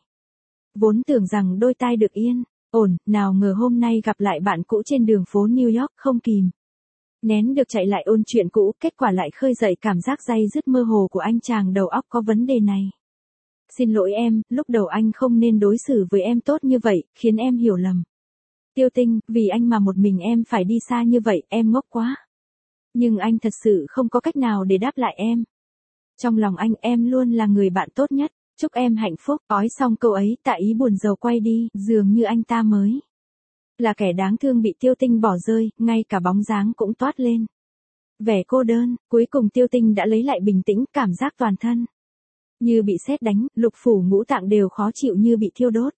Vốn tưởng rằng đôi tai được yên, ổn, nào ngờ hôm nay gặp lại bạn cũ trên đường phố New York không kìm. Nén được chạy lại ôn chuyện cũ, kết quả lại khơi dậy cảm giác day dứt mơ hồ của anh chàng đầu óc có vấn đề này. Xin lỗi em, lúc đầu anh không nên đối xử với em tốt như vậy, khiến em hiểu lầm. Tiêu Tinh, vì anh mà một mình em phải đi xa như vậy, em ngốc quá. Nhưng anh thật sự không có cách nào để đáp lại em. Trong lòng anh em luôn là người bạn tốt nhất, chúc em hạnh phúc. Ói xong câu ấy, Tạ Ý buồn rầu quay đi, dường như anh ta mới là kẻ đáng thương bị Tiêu Tinh bỏ rơi, ngay cả bóng dáng cũng toát lên. Vẻ cô đơn, cuối cùng Tiêu Tinh đã lấy lại bình tĩnh, cảm giác toàn thân như bị sét đánh, lục phủ ngũ tạng đều khó chịu như bị thiêu đốt.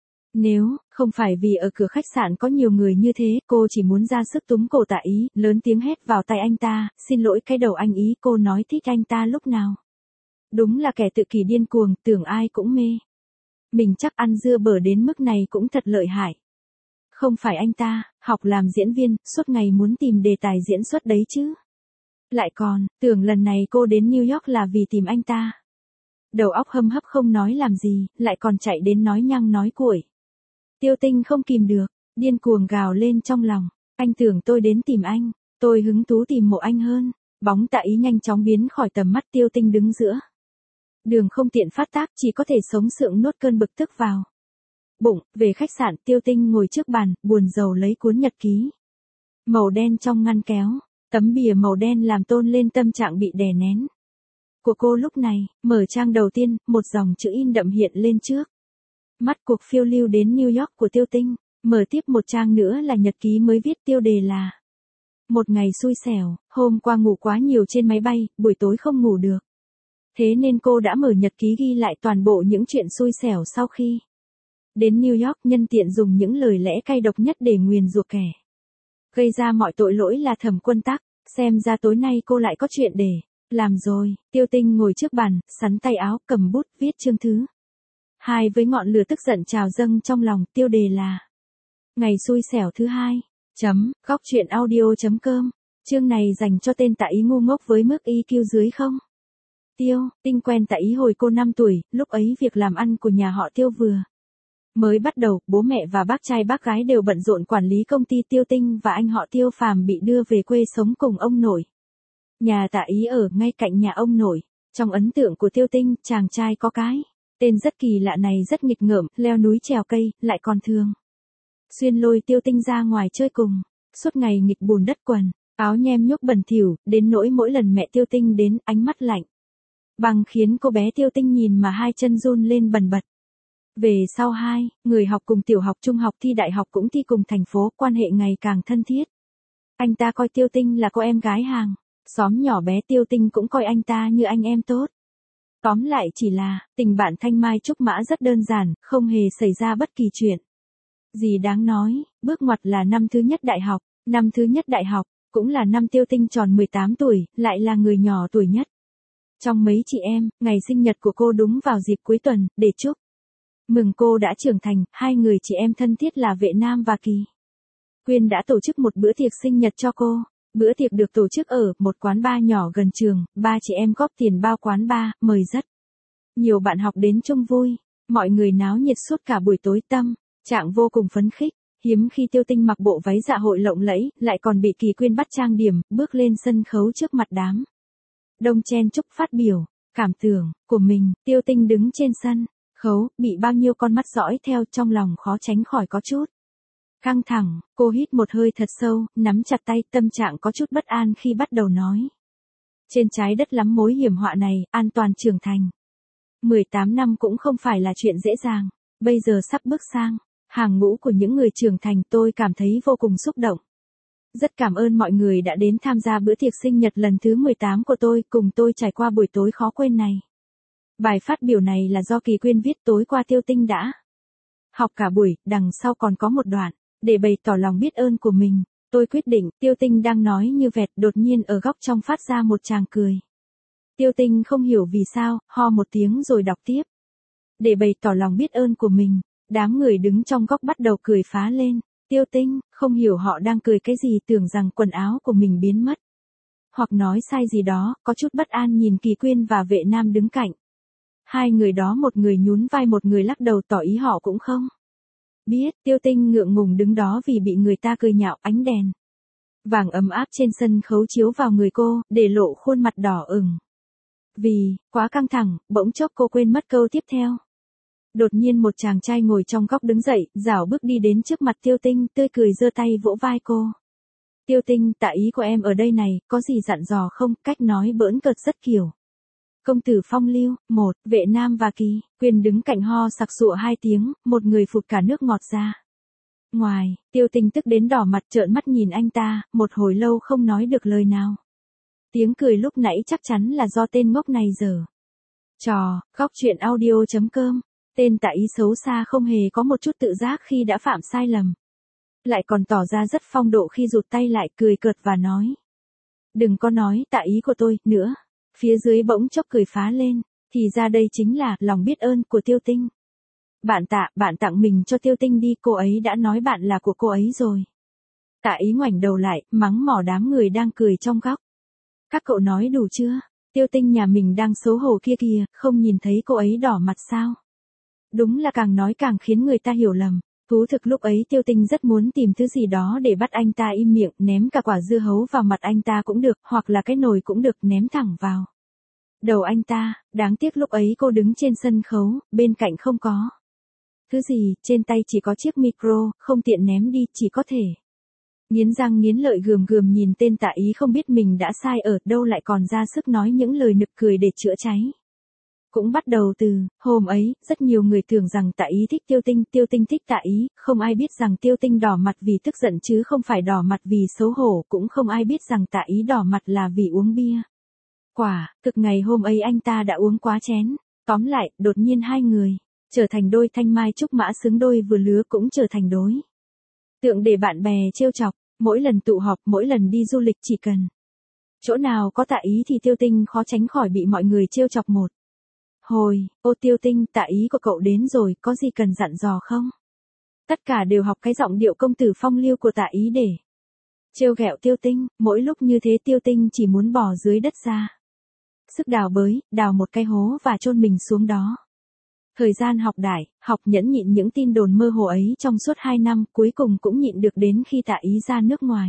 Nếu không phải vì ở cửa khách sạn có nhiều người như thế, cô chỉ muốn ra sức túm cổ Tạ Ý, lớn tiếng hét vào tai anh ta, xin lỗi cái đầu anh Ý, cô nói thích anh ta lúc nào. Đúng là kẻ tự kỷ điên cuồng, tưởng ai cũng mê. Mình chắc ăn dưa bở đến mức này cũng thật lợi hại. Không phải anh ta, học làm diễn viên, suốt ngày muốn tìm đề tài diễn xuất đấy chứ. Lại còn, tưởng lần này cô đến New York là vì tìm anh ta. Đầu óc hâm hấp không nói làm gì, lại còn chạy đến nói nhăng nói cuội. Tiêu Tinh không kìm được, điên cuồng gào lên trong lòng. Anh tưởng tôi đến tìm anh, tôi hứng thú tìm mộ anh hơn. Bóng Tạ Ý nhanh chóng biến khỏi tầm mắt Tiêu Tinh đứng giữa đường không tiện phát tác, chỉ có thể sống sượng nuốt cơn bực tức vào bụng. Về khách sạn, Tiêu Tinh ngồi trước bàn, buồn rầu lấy cuốn nhật ký màu đen trong ngăn kéo. Tấm bìa màu đen làm tôn lên tâm trạng bị đè nén của cô lúc này. Mở trang đầu tiên, một dòng chữ in đậm hiện lên trước mắt cuộc phiêu lưu đến New York của Tiêu Tinh. Mở tiếp một trang nữa là nhật ký mới viết, tiêu đề là một ngày xui xẻo, hôm qua ngủ quá nhiều trên máy bay, buổi tối không ngủ được. Thế nên cô đã mở nhật ký ghi lại toàn bộ những chuyện xui xẻo sau khi đến New York, nhân tiện dùng những lời lẽ cay độc nhất để nguyền rủa kẻ gây ra mọi tội lỗi là Thẩm Quân Tắc. Xem ra tối nay cô lại có chuyện để làm rồi. Tiêu Tinh ngồi trước bàn, sắn tay áo, cầm bút, viết chương thứ 2 với ngọn lửa tức giận trào dâng trong lòng, tiêu đề là ngày xui xẻo thứ 2. Góc truyện audio.com. Chương này dành cho tên Tạ Ý ngu ngốc với mức IQ dưới không. Tiêu Tinh quen Tạ Ý hồi cô 5 tuổi, lúc ấy việc làm ăn của nhà họ Tiêu vừa mới bắt đầu, bố mẹ và bác trai bác gái đều bận rộn quản lý công ty. Tiêu Tinh và anh họ Tiêu Phàm bị đưa về quê sống cùng ông nội. Nhà Tạ Ý ở ngay cạnh nhà ông nội. Trong ấn tượng của Tiêu Tinh, chàng trai có cái tên rất kỳ lạ này rất nghịch ngợm, leo núi trèo cây, lại còn thường xuyên lôi Tiêu Tinh ra ngoài chơi cùng. Suốt ngày nghịch bùn đất quần, áo nhem nhuốc bẩn thỉu, đến nỗi mỗi lần mẹ Tiêu Tinh đến, ánh mắt lạnh băng khiến cô bé Tiêu Tinh nhìn mà hai chân run lên bần bật. Về sau hai người học cùng tiểu học trung học, thi đại học cũng thi cùng thành phố, quan hệ ngày càng thân thiết. Anh ta coi Tiêu Tinh là cô em gái hàng xóm nhỏ bé, Tiêu Tinh cũng coi anh ta như anh em tốt. Tóm lại chỉ là tình bạn thanh mai trúc mã rất đơn giản, không hề xảy ra bất kỳ chuyện gì đáng nói. Bước ngoặt là năm thứ nhất đại học. Năm thứ nhất đại học cũng là năm Tiêu Tinh tròn 18 tuổi, lại là người nhỏ tuổi nhất trong mấy chị em. Ngày sinh nhật của cô đúng vào dịp cuối tuần, để chúc mừng cô đã trưởng thành, hai người chị em thân thiết là Vệ Nam và Kỳ Quyên đã tổ chức một bữa tiệc sinh nhật cho cô. Bữa tiệc được tổ chức ở một quán bar nhỏ gần trường, ba chị em góp tiền bao quán bar, mời rất nhiều bạn học đến chung vui. Mọi người náo nhiệt suốt cả buổi tối, tâm trạng vô cùng phấn khích. Hiếm khi Tiêu Tinh mặc bộ váy dạ hội lộng lẫy, lại còn bị Kỳ Quyên bắt trang điểm, bước lên sân khấu trước mặt đám đông chen chúc phát biểu cảm tưởng của mình. Tiêu Tinh đứng trên sân khấu, bị bao nhiêu con mắt dõi theo, trong lòng khó tránh khỏi có chút căng thẳng. Cô hít một hơi thật sâu, nắm chặt tay, tâm trạng có chút bất an khi bắt đầu nói. Trên trái đất lắm mối hiểm họa này, an toàn trưởng thành 18 năm cũng không phải là chuyện dễ dàng. Bây giờ sắp bước sang hàng ngũ của những người trưởng thành, tôi cảm thấy vô cùng xúc động. Rất cảm ơn mọi người đã đến tham gia bữa tiệc sinh nhật lần thứ 18 của tôi, cùng tôi trải qua buổi tối khó quên này. Bài phát biểu này là do Kỳ Quyên viết. Tối qua Tiêu Tinh đã học cả buổi, đằng sau còn có một đoạn để bày tỏ lòng biết ơn của mình. Tôi quyết định. Tiêu Tinh đang nói như vẹt, đột nhiên ở góc trong phát ra một tràng cười. Tiêu Tinh không hiểu vì sao, ho một tiếng rồi đọc tiếp. Để bày tỏ lòng biết ơn của mình. Đám người đứng trong góc bắt đầu cười phá lên. Tiêu Tinh không hiểu họ đang cười cái gì, tưởng rằng quần áo của mình biến mất. hoặc nói sai gì đó, có chút bất an nhìn Kỳ Quyên và Vệ Nam đứng cạnh. Hai người đó một người nhún vai một người lắc đầu tỏ ý họ cũng không biết. Tiêu Tinh ngượng ngùng đứng đó vì bị người ta cười nhạo. Ánh đèn vàng ấm áp trên sân khấu chiếu vào người cô, để lộ khuôn mặt đỏ ửng. Vì quá căng thẳng, bỗng chốc cô quên mất câu tiếp theo. Đột nhiên một chàng trai ngồi trong góc đứng dậy, rảo bước đi đến trước mặt Tiêu Tinh, tươi cười giơ tay vỗ vai cô. Tiêu Tinh, tạ ý của em ở đây này, có gì dặn dò không? Cách nói bỡn cợt rất kiểu công tử phong lưu. Một, Vệ Nam và Kỳ Quyên đứng cạnh ho sặc sụa hai tiếng, một người phụt cả nước ngọt ra. Ngoài, Tiêu Tinh tức đến đỏ mặt trợn mắt nhìn anh ta, một hồi lâu không nói được lời nào. Tiếng cười lúc nãy chắc chắn là do tên ngốc này giở trò. Góc truyện audio.com. Tên tạ ý xấu xa không hề có một chút tự giác khi đã phạm sai lầm. Lại còn tỏ ra rất phong độ khi rụt tay lại, cười cợt và nói. Đừng có nói tạ ý của tôi nữa. Phía dưới bỗng chốc cười phá lên. Thì ra đây chính là lòng biết ơn của Tiêu Tinh. Bạn Tạ, bạn tặng mình cho Tiêu Tinh đi, cô ấy đã nói bạn là của cô ấy rồi. Tạ ý ngoảnh đầu lại, mắng mỏ đám người đang cười trong góc. Các cậu nói đủ chưa? Tiêu Tinh nhà mình đang xấu hổ kia kìa, không nhìn thấy cô ấy đỏ mặt sao? Đúng là càng nói càng khiến người ta hiểu lầm. Thú thực lúc ấy Tiêu Tinh rất muốn tìm thứ gì đó để bắt anh ta im miệng, ném cả quả dưa hấu vào mặt anh ta cũng được, hoặc là cái nồi cũng được, ném thẳng vào đầu anh ta. Đáng tiếc lúc ấy cô đứng trên sân khấu, bên cạnh không có thứ gì, trên tay chỉ có chiếc micro, không tiện ném đi, chỉ có thể nghiến răng nghiến lợi gườm gườm nhìn tên tạ ý không biết mình đã sai ở đâu, lại còn ra sức nói những lời nực cười để chữa cháy. Cũng bắt đầu từ hôm ấy, rất nhiều người tưởng rằng tạ ý thích Tiêu Tinh, Tiêu Tinh thích tạ ý, không ai biết rằng Tiêu Tinh đỏ mặt vì tức giận chứ không phải đỏ mặt vì xấu hổ, cũng không ai biết rằng tạ ý đỏ mặt là vì uống bia. Quả thực ngày hôm ấy anh ta đã uống quá chén. Tóm lại, đột nhiên hai người trở thành đôi thanh mai trúc mã xứng đôi vừa lứa, cũng trở thành đối tượng để bạn bè trêu chọc. Mỗi lần tụ họp, mỗi lần đi du lịch, chỉ cần chỗ nào có tạ ý thì Tiêu Tinh khó tránh khỏi bị mọi người trêu chọc một hồi. Ô Tiêu Tinh, tạ ý của cậu đến rồi, có gì cần dặn dò không? Tất cả đều học cái giọng điệu công tử phong lưu của tạ ý để trêu ghẹo Tiêu Tinh. Mỗi lúc như thế Tiêu Tinh chỉ muốn bỏ dưới đất ra sức đào bới, đào một cái hố và chôn mình xuống đó. Thời gian học đại, học nhẫn nhịn những tin đồn mơ hồ ấy trong suốt 2 năm, cuối cùng cũng nhịn được đến khi tạ ý ra nước ngoài.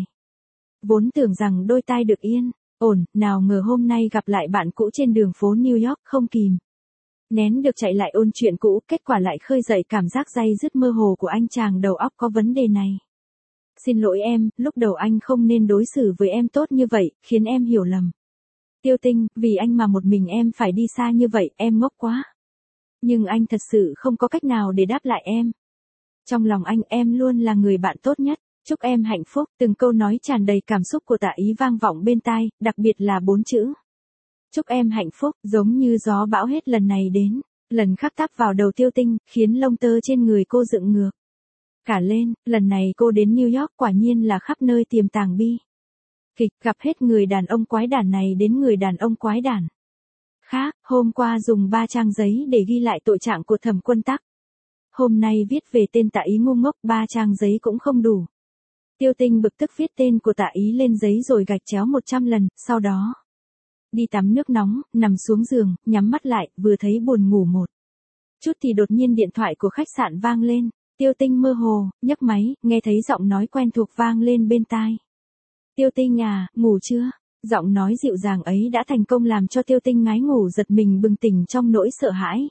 Vốn tưởng rằng đôi tai được yên ổn, nào ngờ hôm nay gặp lại bạn cũ trên đường phố New York, không kìm nén được chạy lại ôn chuyện cũ, kết quả lại khơi dậy cảm giác day dứt mơ hồ của anh chàng đầu óc có vấn đề này. Xin lỗi em, lúc đầu anh không nên đối xử với em tốt như vậy, khiến em hiểu lầm. Tiêu Tinh, vì anh mà một mình em phải đi xa như vậy, em ngốc quá. Nhưng anh thật sự không có cách nào để đáp lại em. Trong lòng anh, em luôn là người bạn tốt nhất. Chúc em hạnh phúc. Từng câu nói tràn đầy cảm xúc của tạ ý vang vọng bên tai, đặc biệt là 4 chữ. Chúc em hạnh phúc, giống như gió bão hết lần này đến lần khác táp vào đầu Tiêu Tinh, khiến lông tơ trên người cô dựng ngược cả lên. Lần này cô đến New York quả nhiên là khắp nơi tiềm tàng bi kịch, gặp hết người đàn ông quái đản này đến người đàn ông quái đản khác. Hôm qua dùng 3 trang giấy để ghi lại tội trạng của Thẩm Quân Tắc. Hôm nay viết về tên tạ ý ngu ngốc, 3 trang giấy cũng không đủ. Tiêu Tinh bực tức viết tên của tạ ý lên giấy rồi gạch chéo 100 lần, sau đó đi tắm nước nóng, nằm xuống giường, nhắm mắt lại, vừa thấy buồn ngủ một chút thì đột nhiên điện thoại của khách sạn vang lên. Tiêu Tinh mơ hồ nhấc máy, nghe thấy giọng nói quen thuộc vang lên bên tai. Tiêu Tinh à, ngủ chưa? Giọng nói dịu dàng ấy đã thành công làm cho Tiêu Tinh ngái ngủ giật mình bừng tỉnh trong nỗi sợ hãi.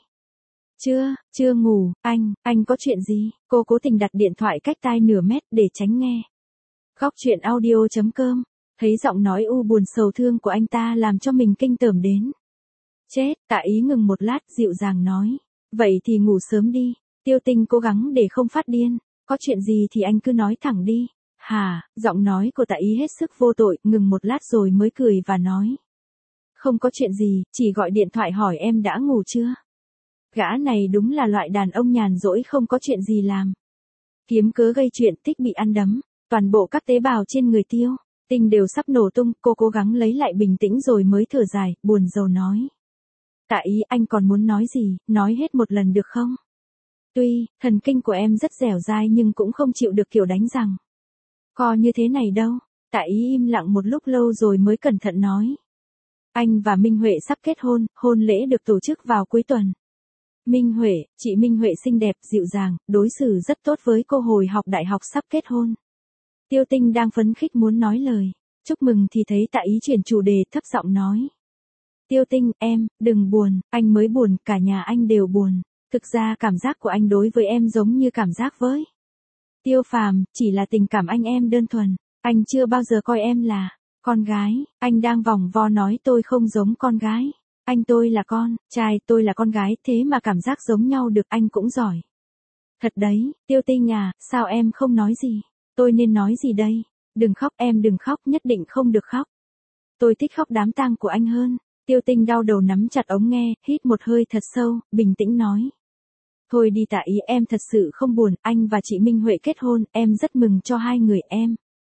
Chưa ngủ, anh có chuyện gì? Cô cố tình đặt điện thoại cách tai nửa mét để tránh nghe. Góc truyện audio.com. Thấy giọng nói u buồn sầu thương của anh ta làm cho mình kinh tởm đến chết. Tạ ý ngừng một lát, dịu dàng nói. Vậy thì ngủ sớm đi. Tiêu Tinh cố gắng để không phát điên. Có chuyện gì thì anh cứ nói thẳng đi. Hả? Giọng nói của tạ ý hết sức vô tội, ngừng một lát rồi mới cười và nói. Không có chuyện gì, chỉ gọi điện thoại hỏi em đã ngủ chưa. Gã này đúng là loại đàn ông nhàn rỗi không có chuyện gì làm. Kiếm cớ gây chuyện, thích bị ăn đấm. Toàn bộ các tế bào trên người Tiêu Tinh đều sắp nổ tung. Cô cố gắng lấy lại bình tĩnh rồi mới thở dài, buồn rầu nói. Tạ ý, anh còn muốn nói gì, nói hết một lần được không? Tuy, thần kinh của em rất dẻo dai nhưng cũng không chịu được kiểu đánh rằng co như thế này đâu. Tạ Ý im lặng một lúc lâu rồi mới cẩn thận nói. Anh và Minh Huệ sắp kết hôn, hôn lễ được tổ chức vào cuối tuần. Minh Huệ, chị Minh Huệ xinh đẹp, dịu dàng, đối xử rất tốt với cô hồi học đại học sắp kết hôn. Tiêu Tinh đang phấn khích muốn nói lời. Chúc mừng thì thấy Tạ Ý chuyển chủ đề thấp giọng nói. Tiêu Tinh, em, đừng buồn, anh mới buồn, cả nhà anh đều buồn. Thực ra cảm giác của anh đối với em giống như cảm giác với Tiêu Phàm, chỉ là tình cảm anh em đơn thuần. Anh chưa bao giờ coi em là con gái. Anh đang vòng vo nói tôi không giống con gái. Anh tôi là con trai, tôi là con gái, thế mà cảm giác giống nhau được, anh cũng giỏi. Thật đấy, Tiêu Tinh à, sao em không nói gì? Tôi nên nói gì đây? Đừng khóc em, đừng khóc, nhất định không được khóc. Tôi thích khóc đám tang của anh hơn. Tiêu Tinh đau đầu nắm chặt ống nghe, hít một hơi thật sâu, bình tĩnh nói. Thôi đi Tạ Ý, em thật sự không buồn, anh và chị Minh Huệ kết hôn, em rất mừng cho hai người em.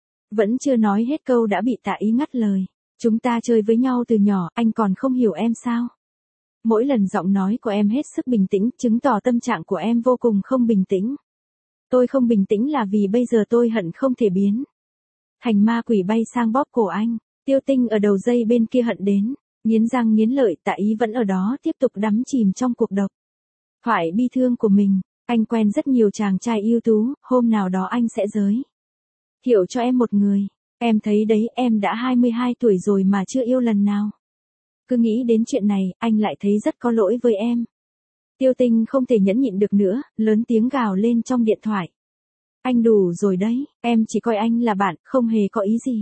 Vẫn chưa nói hết câu đã bị Tạ Ý ngắt lời. Chúng ta chơi với nhau từ nhỏ, anh còn không hiểu em sao? Mỗi lần giọng nói của em hết sức bình tĩnh, chứng tỏ tâm trạng của em vô cùng không bình tĩnh. Tôi không bình tĩnh là vì bây giờ tôi hận không thể biến thành ma quỷ bay sang bóp cổ anh. Tiêu Tinh ở đầu dây bên kia hận đến nghiến răng nghiến lợi, Tạ Ý vẫn ở đó tiếp tục đắm chìm trong cuộc độc thoại bi thương của mình. Anh quen rất nhiều chàng trai ưu tú, hôm nào đó anh sẽ giới thiệu cho em một người. Em thấy đấy, em đã 22 tuổi rồi mà chưa yêu lần nào. Cứ nghĩ đến chuyện này, anh lại thấy rất có lỗi với em. Tiêu Tinh không thể nhẫn nhịn được nữa, lớn tiếng gào lên trong điện thoại. Anh đủ rồi đấy, em chỉ coi anh là bạn, không hề có ý gì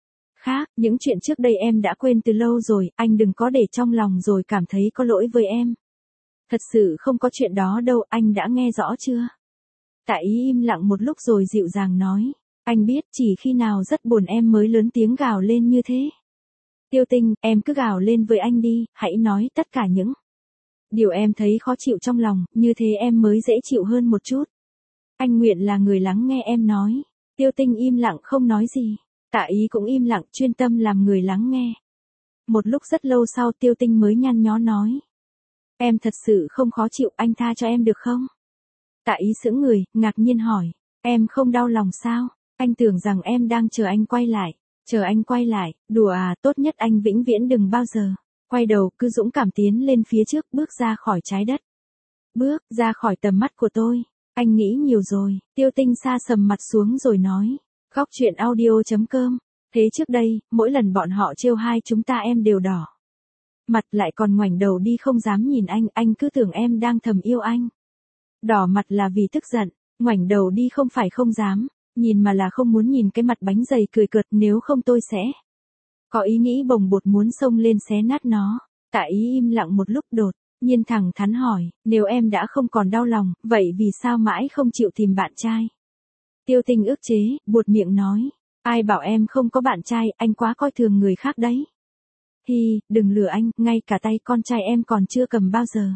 khác, những chuyện trước đây em đã quên từ lâu rồi, anh đừng có để trong lòng rồi cảm thấy có lỗi với em. Thật sự không có chuyện đó đâu, anh đã nghe rõ chưa? Tạ Ý im lặng một lúc rồi dịu dàng nói. Anh biết, chỉ khi nào rất buồn em mới lớn tiếng gào lên như thế. Tiêu Tinh, em cứ gào lên với anh đi, hãy nói tất cả những điều em thấy khó chịu trong lòng, như thế em mới dễ chịu hơn một chút. Anh nguyện là người lắng nghe em nói. Tiêu Tinh im lặng không nói gì. Tạ Ý cũng im lặng, chuyên tâm làm người lắng nghe. Một lúc rất lâu sau Tiêu Tinh mới nhăn nhó nói. Em thật sự không khó chịu, anh tha cho em được không? Tạ Ý sững người, ngạc nhiên hỏi. Em không đau lòng sao? Anh tưởng rằng em đang chờ anh quay lại. Chờ anh quay lại, đùa à, tốt nhất anh vĩnh viễn đừng bao giờ quay đầu, cứ dũng cảm tiến lên phía trước, bước ra khỏi trái đất. Bước ra khỏi tầm mắt của tôi. Anh nghĩ nhiều rồi. Tiêu Tinh sa sầm mặt xuống rồi nói. Góc truyện audio.com. Thế trước đây, mỗi lần bọn họ trêu hai chúng ta em đều đỏ mặt lại còn ngoảnh đầu đi không dám nhìn anh cứ tưởng em đang thầm yêu anh. Đỏ mặt là vì tức giận, ngoảnh đầu đi không phải không dám nhìn mà là không muốn nhìn cái mặt bánh dày cười cợt, nếu không tôi sẽ có ý nghĩ bồng bột muốn xông lên xé nát nó. Tạ Ý im lặng một lúc đột nhiên thẳng thắn hỏi, nếu em đã không còn đau lòng, vậy vì sao mãi không chịu tìm bạn trai? Tiêu Tinh ức chế, buột miệng nói, ai bảo em không có bạn trai, anh quá coi thường người khác đấy. Hi, đừng lừa anh, ngay cả tay con trai em còn chưa cầm bao giờ.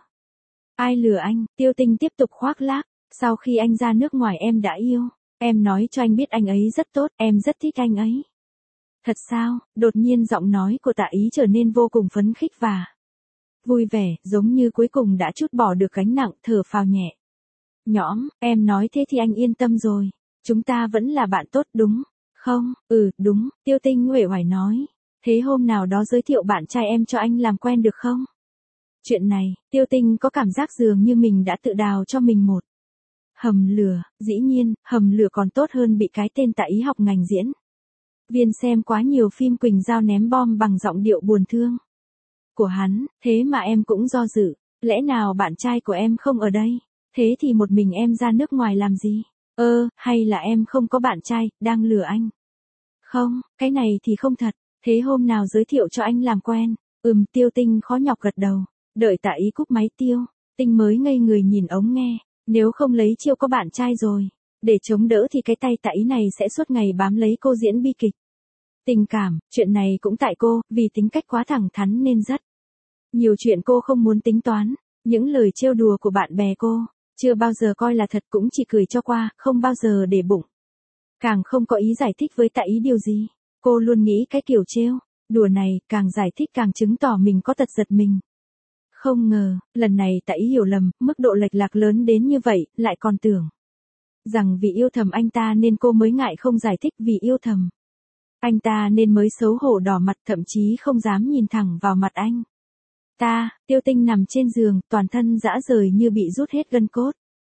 Ai lừa anh? Tiêu Tinh tiếp tục khoác lác, sau khi anh ra nước ngoài em đã yêu. Em nói cho anh biết anh ấy rất tốt, em rất thích anh ấy. Thật sao? Đột nhiên giọng nói của Tạ Ý trở nên vô cùng phấn khích và vui vẻ, giống như cuối cùng đã trút bỏ được gánh nặng, thở phào nhẹ nhõm. Em nói thế thì anh yên tâm rồi. Chúng ta vẫn là bạn tốt đúng không? Ừ, đúng, Tiêu Tinh uể oải nói. Thế hôm nào đó giới thiệu bạn trai em cho anh làm quen được không? Chuyện này, Tiêu Tinh có cảm giác dường như mình đã tự đào cho mình một hầm lửa. Dĩ nhiên, hầm lửa còn tốt hơn bị cái tên Tạ Ý học ngành diễn viên xem quá nhiều phim Quỳnh Giao ném bom bằng giọng điệu buồn thương của hắn. Thế mà em cũng do dự. Lẽ nào bạn trai của em không ở đây? Thế thì một mình em ra nước ngoài làm gì? Hay là em không có bạn trai, đang lừa anh? Không, cái này thì không thật. Thế hôm nào giới thiệu cho anh làm quen? Tiêu Tinh khó nhọc gật đầu. Đợi Tạ Ý cúp máy Tiêu Tinh mới ngây người nhìn ống nghe. Nếu không lấy chiêu có bạn trai rồi, để chống đỡ thì cái tay Tạ Ý này sẽ suốt ngày bám lấy cô diễn bi kịch tình cảm. Chuyện này cũng tại cô, vì tính cách quá thẳng thắn nên rất nhiều chuyện cô không muốn tính toán. Những lời trêu đùa của bạn bè cô chưa bao giờ coi là thật, cũng chỉ cười cho qua, không bao giờ để bụng. Càng không có ý giải thích với Tạ Ý điều gì. Cô luôn nghĩ cái kiểu trêu đùa này, càng giải thích càng chứng tỏ mình có tật giật mình. Không ngờ, lần này Tạ Ý hiểu lầm, mức độ lệch lạc lớn đến như vậy, lại còn tưởng rằng vì yêu thầm anh ta nên cô mới ngại không giải thích vì yêu thầm Anh ta nên mới xấu hổ đỏ mặt, thậm chí không dám nhìn thẳng vào mặt anh. Tiêu Tinh nằm trên giường, toàn thân rã rời như bị rút hết gân cốt.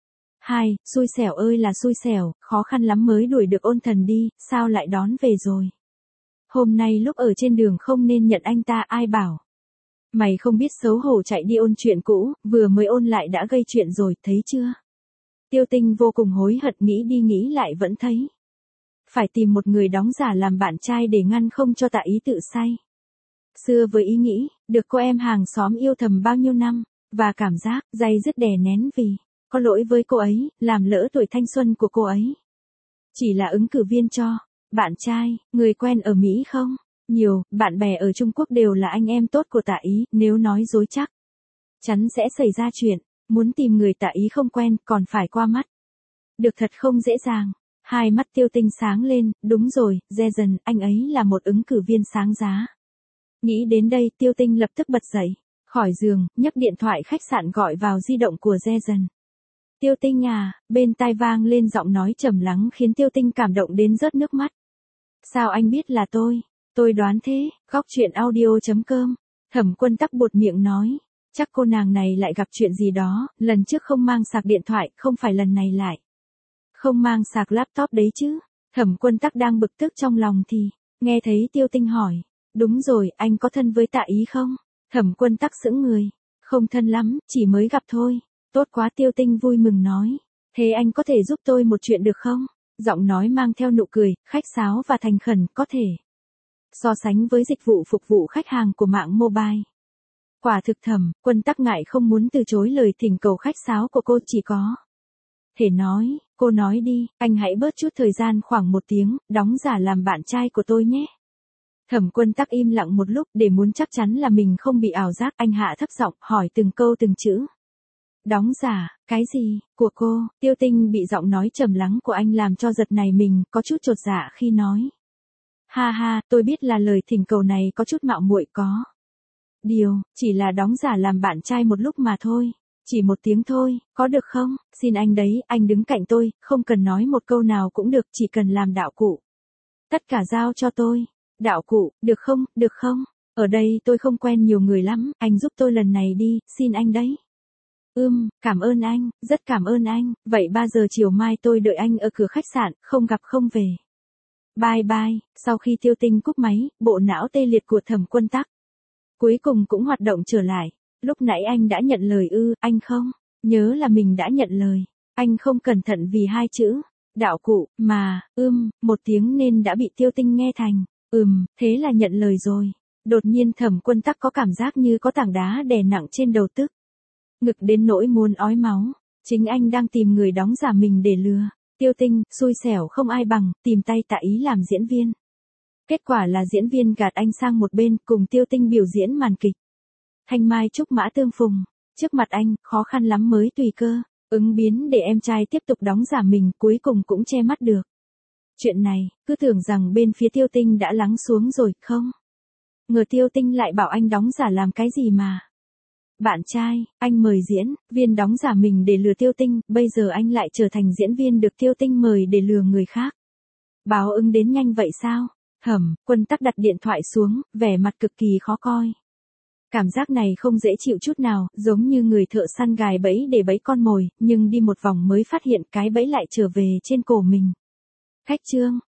Xui xẻo ơi là xui xẻo, khó khăn lắm mới đuổi được Ôn Thần đi, sao lại đón về rồi. Hôm nay lúc ở trên đường không nên nhận anh ta, ai bảo. Mày không biết xấu hổ chạy đi ôn chuyện cũ, vừa mới ôn lại đã gây chuyện rồi, thấy chưa? Tiêu Tinh vô cùng hối hận, nghĩ đi nghĩ lại vẫn thấy. Phải tìm một người đóng giả làm bạn trai để ngăn không cho Tạ Ý tự say. Xưa với ý nghĩ, được cô em hàng xóm yêu thầm bao nhiêu năm, và cảm giác, day dứt đè nén vì, có lỗi với cô ấy, làm lỡ tuổi thanh xuân của cô ấy. Chỉ là ứng cử viên cho, bạn trai, người quen ở Mỹ không? Nhiều, bạn bè ở Trung Quốc đều là anh em tốt của Tạ Ý, nếu nói dối chắc chắn sẽ xảy ra chuyện, muốn tìm người Tạ Ý không quen, còn phải qua mắt. Được thật không dễ dàng. Hai mắt Tiêu Tinh sáng lên, đúng rồi, Jason, anh ấy là một ứng cử viên sáng giá. Nghĩ đến đây, Tiêu Tinh lập tức bật dậy, khỏi giường, nhấc điện thoại khách sạn gọi vào di động của Jason. Tiêu Tinh à, bên tai vang lên giọng nói trầm lắng khiến Tiêu Tinh cảm động đến rớt nước mắt. Sao anh biết là tôi? Tôi đoán thế, góc chuyện audio.com. Thẩm Quân tắc buột miệng nói. Chắc cô nàng này lại gặp chuyện gì đó, lần trước không mang sạc điện thoại, không phải lần này lại không mang sạc laptop đấy chứ. Thẩm Quân tắc đang bực tức trong lòng thì, nghe thấy Tiêu Tinh hỏi. Đúng rồi, anh có thân với Tạ Ý không? Thẩm Quân tắc sững người. Không thân lắm, chỉ mới gặp thôi. Tốt quá, Tiêu Tinh vui mừng nói. Thế anh có thể giúp tôi một chuyện được không? Giọng nói mang theo nụ cười, khách sáo và thành khẩn, có thể. So sánh với dịch vụ phục vụ khách hàng của mạng mobile. Quả thực Thẩm Quân tắc ngại không muốn từ chối lời thỉnh cầu khách sáo của cô, chỉ có thể nói, cô nói đi, anh hãy bớt chút thời gian khoảng 1 tiếng, đóng giả làm bạn trai của tôi nhé. Thẩm Quân tắc im lặng một lúc để muốn chắc chắn là mình không bị ảo giác, anh hạ thấp giọng hỏi từng câu từng chữ. Đóng giả, cái gì, của cô? Tiêu Tinh bị giọng nói trầm lắng của anh làm cho giật nảy mình, có chút chột dạ khi nói. Ha, tôi biết là lời thỉnh cầu này có chút mạo muội, có điều, chỉ là đóng giả làm bạn trai một lúc mà thôi. Chỉ 1 tiếng thôi, có được không? Xin anh đấy, anh đứng cạnh tôi, không cần nói một câu nào cũng được, chỉ cần làm đạo cụ. Tất cả giao cho tôi. Đạo cụ, được không? Ở đây tôi không quen nhiều người lắm, anh giúp tôi lần này đi, xin anh đấy. Cảm ơn anh, rất cảm ơn anh, vậy 3 giờ chiều mai tôi đợi anh ở cửa khách sạn, không gặp không về. Bye. Sau khi Tiêu Tinh cúp máy, bộ não tê liệt của Thẩm Quân tắc cuối cùng cũng hoạt động trở lại. Lúc nãy anh đã nhận lời anh không? Nhớ là mình đã nhận lời. Anh không cẩn thận vì 2 chữ. Đạo cụ, mà, 1 tiếng nên đã bị Tiêu Tinh nghe thành. Thế là nhận lời rồi. Đột nhiên Thẩm Quân tắc có cảm giác như có tảng đá đè nặng trên đầu, tức ngực đến nỗi muốn ói máu. Chính anh đang tìm người đóng giả mình để lừa. Tiêu Tinh, xui xẻo không ai bằng, tìm tay Tạ Ý làm diễn viên. Kết quả là diễn viên gạt anh sang một bên, cùng Tiêu Tinh biểu diễn màn kịch. Thanh mai trúc mã tương phùng. Trước mặt anh, khó khăn lắm mới tùy cơ ứng biến để em trai tiếp tục đóng giả mình, cuối cùng cũng che mắt được. Chuyện này, cứ tưởng rằng bên phía Tiêu Tinh đã lắng xuống rồi, không ngờ Tiêu Tinh lại bảo anh đóng giả làm cái gì mà. Bạn trai, anh mời diễn viên đóng giả mình để lừa Tiêu Tinh, bây giờ anh lại trở thành diễn viên được Tiêu Tinh mời để lừa người khác. Báo ứng đến nhanh vậy sao? Thẩm Quân tắc đặt điện thoại xuống, vẻ mặt cực kỳ khó coi. Cảm giác này không dễ chịu chút nào, giống như người thợ săn gài bẫy để bẫy con mồi, nhưng đi một vòng mới phát hiện cái bẫy lại trở về trên cổ mình. Khách trương,